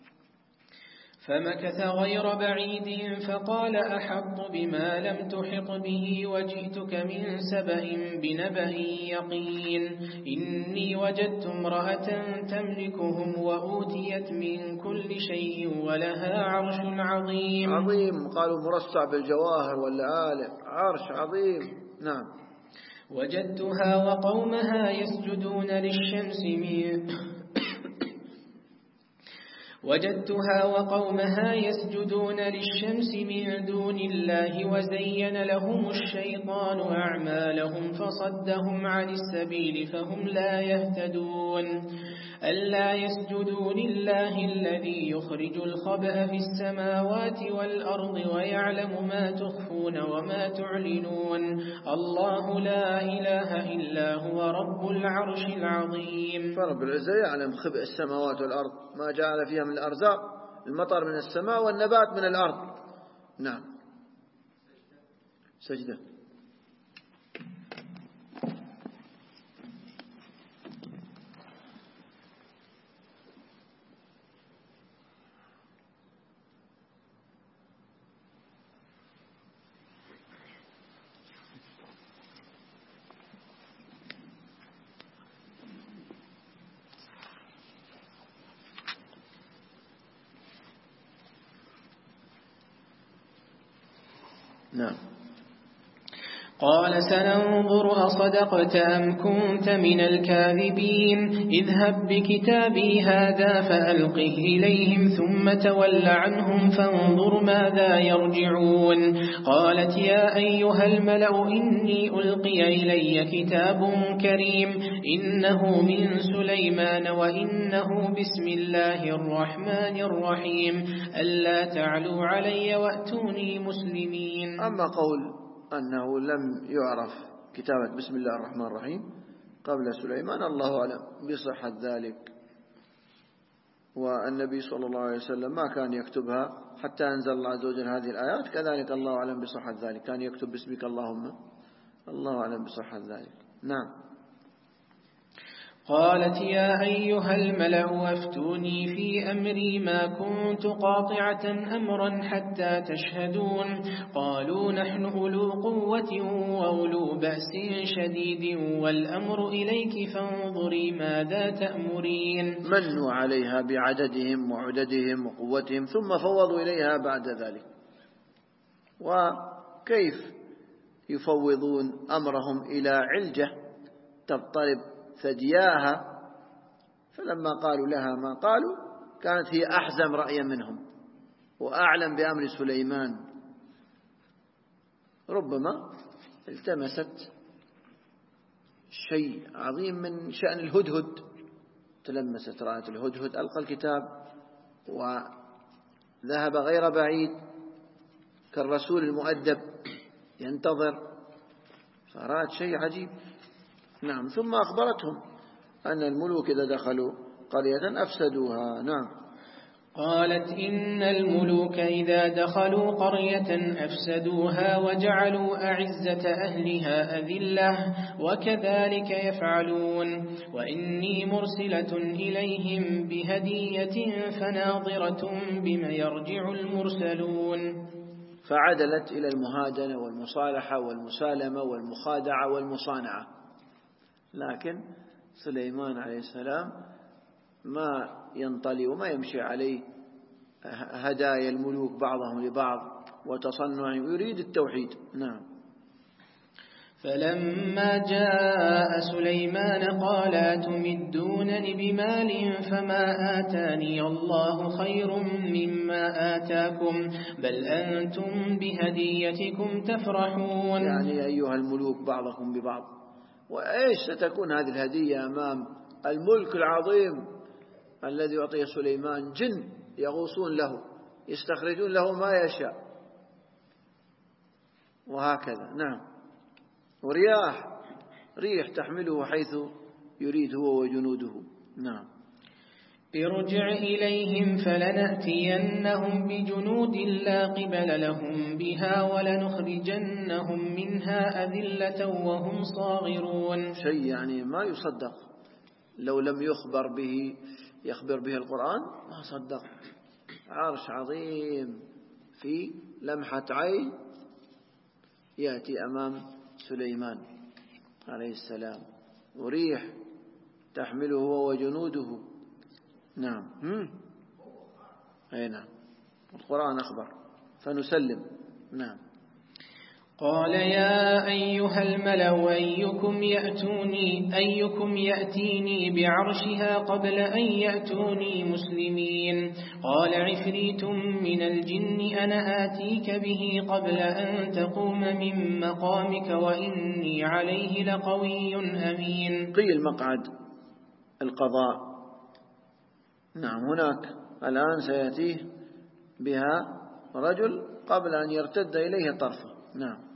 فمكث غير بعيد فقال أحط بما لم تحط به وجئتك من سبأ بنبأ يقين إني وجدت امرأة تملكهم وأوتيت من كل شيء ولها عرش عظيم. عظيم قالوا مرصع بالجواهر واللآلئ، عرش عظيم. نعم. وجدتها وقومها يسجدون للشمس وجدتها وقومها يسجدون للشمس من دون الله وزين لهم الشيطان أعمالهم فصدهم عن السبيل فهم لا يهتدون ألا يسجدوا لله الذي يخرج الخبأ في السماوات والأرض ويعلم ما تخفون وما تعلنون الله لا إله إلا هو رب العرش العظيم. فرب العزة يعلم خبء السماوات والأرض، ما جعل فيها من الأرزاق، المطر من السماء والنبات من الأرض. نعم. سجدة. نعم. قال سننظر أصدقت أم كنت من الكاذبين اذهب بكتابي هذا فألقه إليهم ثم تول عنهم فانظر ماذا يرجعون. قالت يا أيها الملأ إني ألقي إلي كتاب كريم إنه من سليمان وإنه بسم الله الرحمن الرحيم ألا تعلوا علي وأتوني مسلمين. أما قول أنه لم يعرف كتابة بسم الله الرحمن الرحيم قبل سليمان، الله أعلم بصحة ذلك، والنبي صلى الله عليه وسلم ما كان يكتبها حتى أنزل الله عز وجل هذه الآيات، كذلك الله أعلم بصحة ذلك، كان يكتب باسمك اللهم، الله أعلم بصحة ذلك. نعم. قالت يا أيها الملأ أفتوني في أمري ما كنت قاطعة أمرا حتى تشهدون. قالوا نحن أولو قوة وأولو بأس شديد والأمر إليك فانظري ماذا تأمرين. منوا عليها بعددهم وعددهم وقوتهم ثم فوضوا إليها بعد ذلك. وكيف يفوضون أمرهم إلى علجة تضطرب ثدياها؟ فلما قالوا لها ما قالوا كانت هي أحزم رأيا منهم وأعلم بأمر سليمان. ربما التمست شيء عظيم من شأن الهدهد، تلمست رأت الهدهد، ألقى الكتاب وذهب غير بعيد كالرسول المؤدب ينتظر، فرأت شيء عجيب. نعم. ثم أخبرتهم أن الملوك إذا دخلوا قرية أفسدوها. نعم. قالت إن الملوك إذا دخلوا قرية أفسدوها وجعلوا أعزة أهلها أذلة وكذلك يفعلون. وإني مرسلة إليهم بهدية فناظرة بما يرجع المرسلون. فعدلت إلى المهادنة والمصالحة والمسالمة والمخادعة والمصانعة، لكن سليمان عليه السلام ما ينطلي وما يمشي عليه هدايا الملوك بعضهم لبعض وتصنع، يريد التوحيد. نعم. فلما جاء سليمان قال أتمدونني بمال فما آتاني الله خير مما آتاكم بل أنتم بهديتكم تفرحون. يعني أيها الملوك بعضكم ببعض. وإيش ستكون هذه الهدية أمام الملك العظيم الذي يعطيه سليمان؟ جن يغوصون له يستخرجون له ما يشاء وهكذا. نعم. ورياح، ريح تحمله حيث يريد هو وجنوده. نعم. ارجع إليهم فلنأتينهم بجنود لا قبل لهم بها ولنخرجنهم منها أذلة وهم صاغرون. شيء يعني ما يصدق، لو لم يخبر به القرآن ما صدق. عرش عظيم في لمحة عين يأتي أمام سليمان عليه السلام، وريح تحمله هو وجنوده. نعم. أي نعم. القرآن أخبر فنسلم. نعم. قال يا أيها الملأ أيكم يأتيني بعرشها قبل أن يأتوني مسلمين قال عفريت من الجن أنا آتيك به قبل أن تقوم من مقامك وإني عليه لقوي أمين. قيل مقعد القضاء. نعم، هناك الآن سيأتيه بها رجل قبل أن يرتد إليه طرفه. نعم.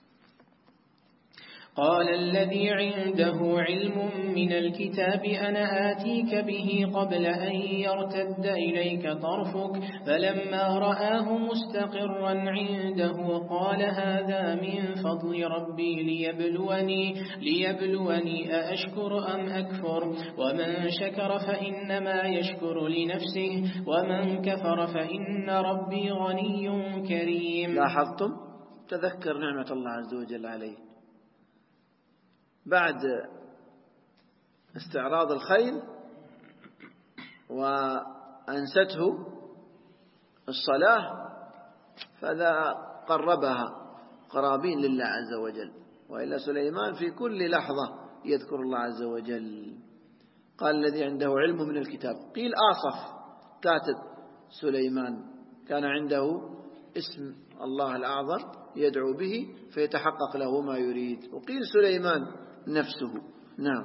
قال الذي عنده علم من الكتاب أنا آتيك به قبل أن يرتد إليك طرفك فلما رآه مستقرا عنده قال هذا من فضل ربي ليبلوني أأشكر أم أكفر ومن شكر فإنما يشكر لنفسه ومن كفر فإن ربي غني كريم. لاحظتم؟ تذكر نعمة الله عز وجل عليه بعد استعراض الخيل وأنسته الصلاة فذا قربها قرابين لله عز وجل. وإلا سليمان في كل لحظة يذكر الله عز وجل. قال الذي عنده علم من الكتاب. قيل آصف كاتب سليمان كان عنده اسم الله الأعظم يدعو به فيتحقق له ما يريد. وقيل سليمان نفسه. نعم.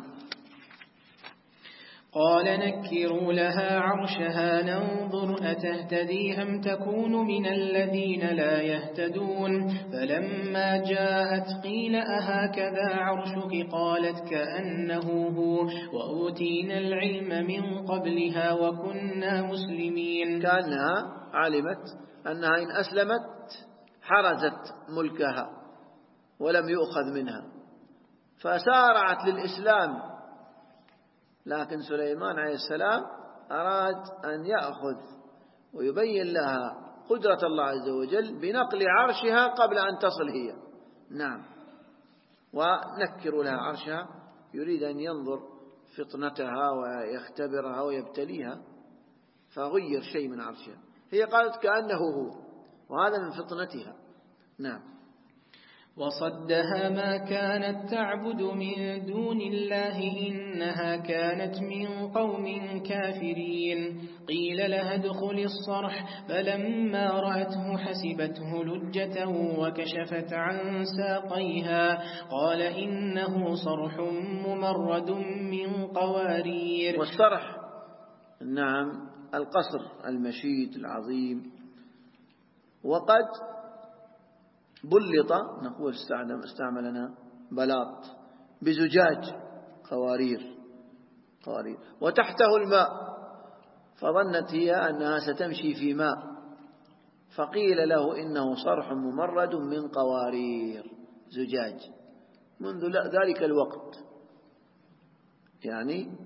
قال نكروا لها عرشها ننظر أتهتدي أم تكون من الذين لا يهتدون فلما جاءت قيل أهكذا عرشك قالت كأنه هو وأوتينا العلم من قبلها وكنا مسلمين. كأنها علمت أنها إن أسلمت حرزت ملكها ولم يؤخذ منها فسارعت للإسلام. لكن سليمان عليه السلام أراد أن يأخذ ويبين لها قدرة الله عز وجل بنقل عرشها قبل أن تصل هي. نعم. ونكر لها عرشها يريد أن ينظر فطنتها ويختبرها ويبتليها فغير شيء من عرشها. هي قالت كأنه هو وهذا من فطنتها. نعم. وصدها ما كانت تعبد من دون الله إنها كانت من قوم كافرين. قيل لها ادخل الصرح فلما رأته حسبته لجة وكشفت عن ساقيها قال إنه صرح ممرد من قوارير. والصرح نعم القصر المشيد العظيم. وقد بلط نقول استعملنا بلاط بزجاج قوارير وتحته الماء فظنت هي أنها ستمشي في ماء فقيل له إنه صرح ممرد من قوارير زجاج. منذ ذلك الوقت يعني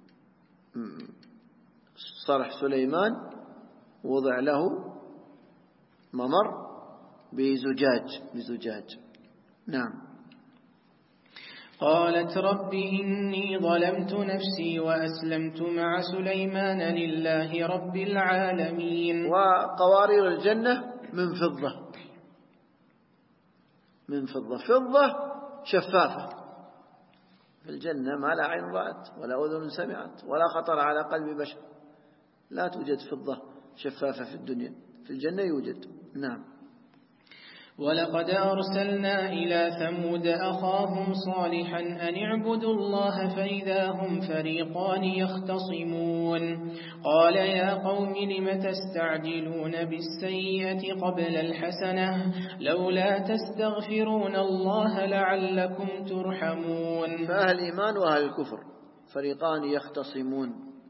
صرح سليمان وضع له ممر بزجاج. نعم. قالت رب إني ظلمت نفسي وأسلمت مع سليمان لله رب العالمين. وقوارير الجنة من فضة شفافة. في الجنة ما لا عين رأت ولا أذن سمعت ولا خطر على قلب بشر. لا توجد فضة شفافة في الدنيا، في الجنة يوجد. نعم. ولقد أرسلنا إلى ثمود أخاهم صالحا أن اعبدوا الله فإذا هم فريقان يختصمون. قال يا قوم لم تستعجلون بالسيئة قبل الحسنة لولا تستغفرون الله لعلكم ترحمون. فأهل الإيمان وأهل الكفر فريقان يختصمون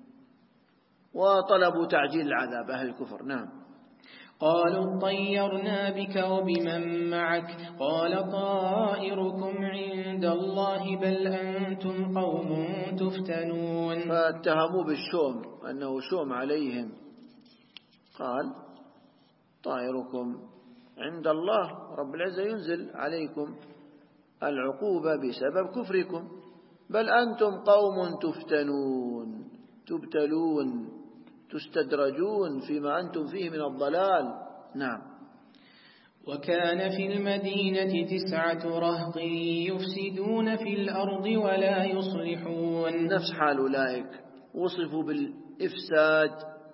وطلبوا تعجيل العذاب أهل الكفر. نعم. قالوا طيرنا بك وبمن معك قال طائركم عند الله بل أنتم قوم تفتنون. فاتهموا بالشوم أنه شوم عليهم. قال طائركم عند الله رب العزة ينزل عليكم العقوبة بسبب كفركم بل أنتم قوم تفتنون تبتلون تستدرجون فيما أنتم فيه من الضلال. نعم. وكان في المدينة 9 رهط يفسدون في الأرض ولا يصلحون. نفس حال أولئك وصفوا بالإفساد.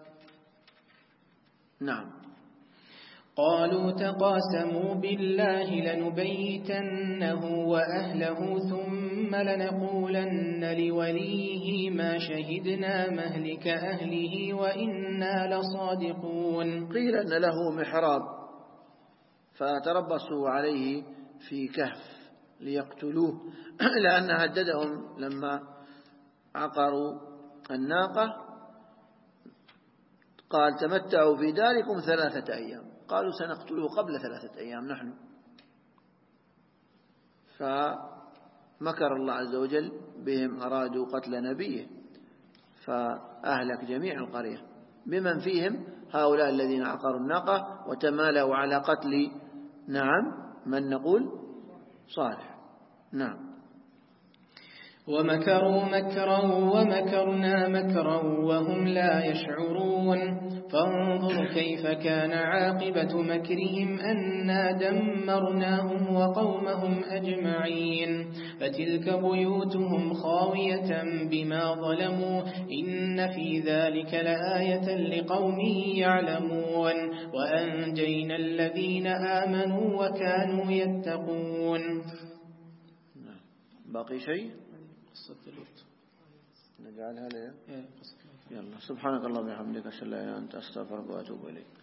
نعم. قالوا تقاسموا بالله لنبيتنه وأهله ثم لنقولن لوليه ما شهدنا مهلك أهله وإنا لصادقون. قيل أن له محراب فتربصوا عليه في كهف ليقتلوه، لأن هددهم لما عقروا الناقة قال تمتعوا في داركم 3 أيام، قالوا سنقتله قبل 3 أيام نحن. فمكر الله عز وجل بهم، أرادوا قتل نبيه فأهلك جميع القرية بمن فيهم هؤلاء الذين عقروا الناقة وتمالوا على قتل من نقول صالح. نعم. ومكروا مكرا ومكرنا مكرا وهم لا يشعرون. فانظر كيف كان عاقبة مكرهم أنا دمرناهم وقومهم أجمعين. فتلك بيوتهم خاوية بما ظلموا إن في ذلك لآية لقوم يعلمون. وأنجينا الذين آمنوا وكانوا يتقون. باقي شيء؟ قصة لوط نجعلها ليه؟ يلا. سبحانك اللهم وبحمدك أشهد أن لا إله إلا أنت أستغفرك وأتوب إليك.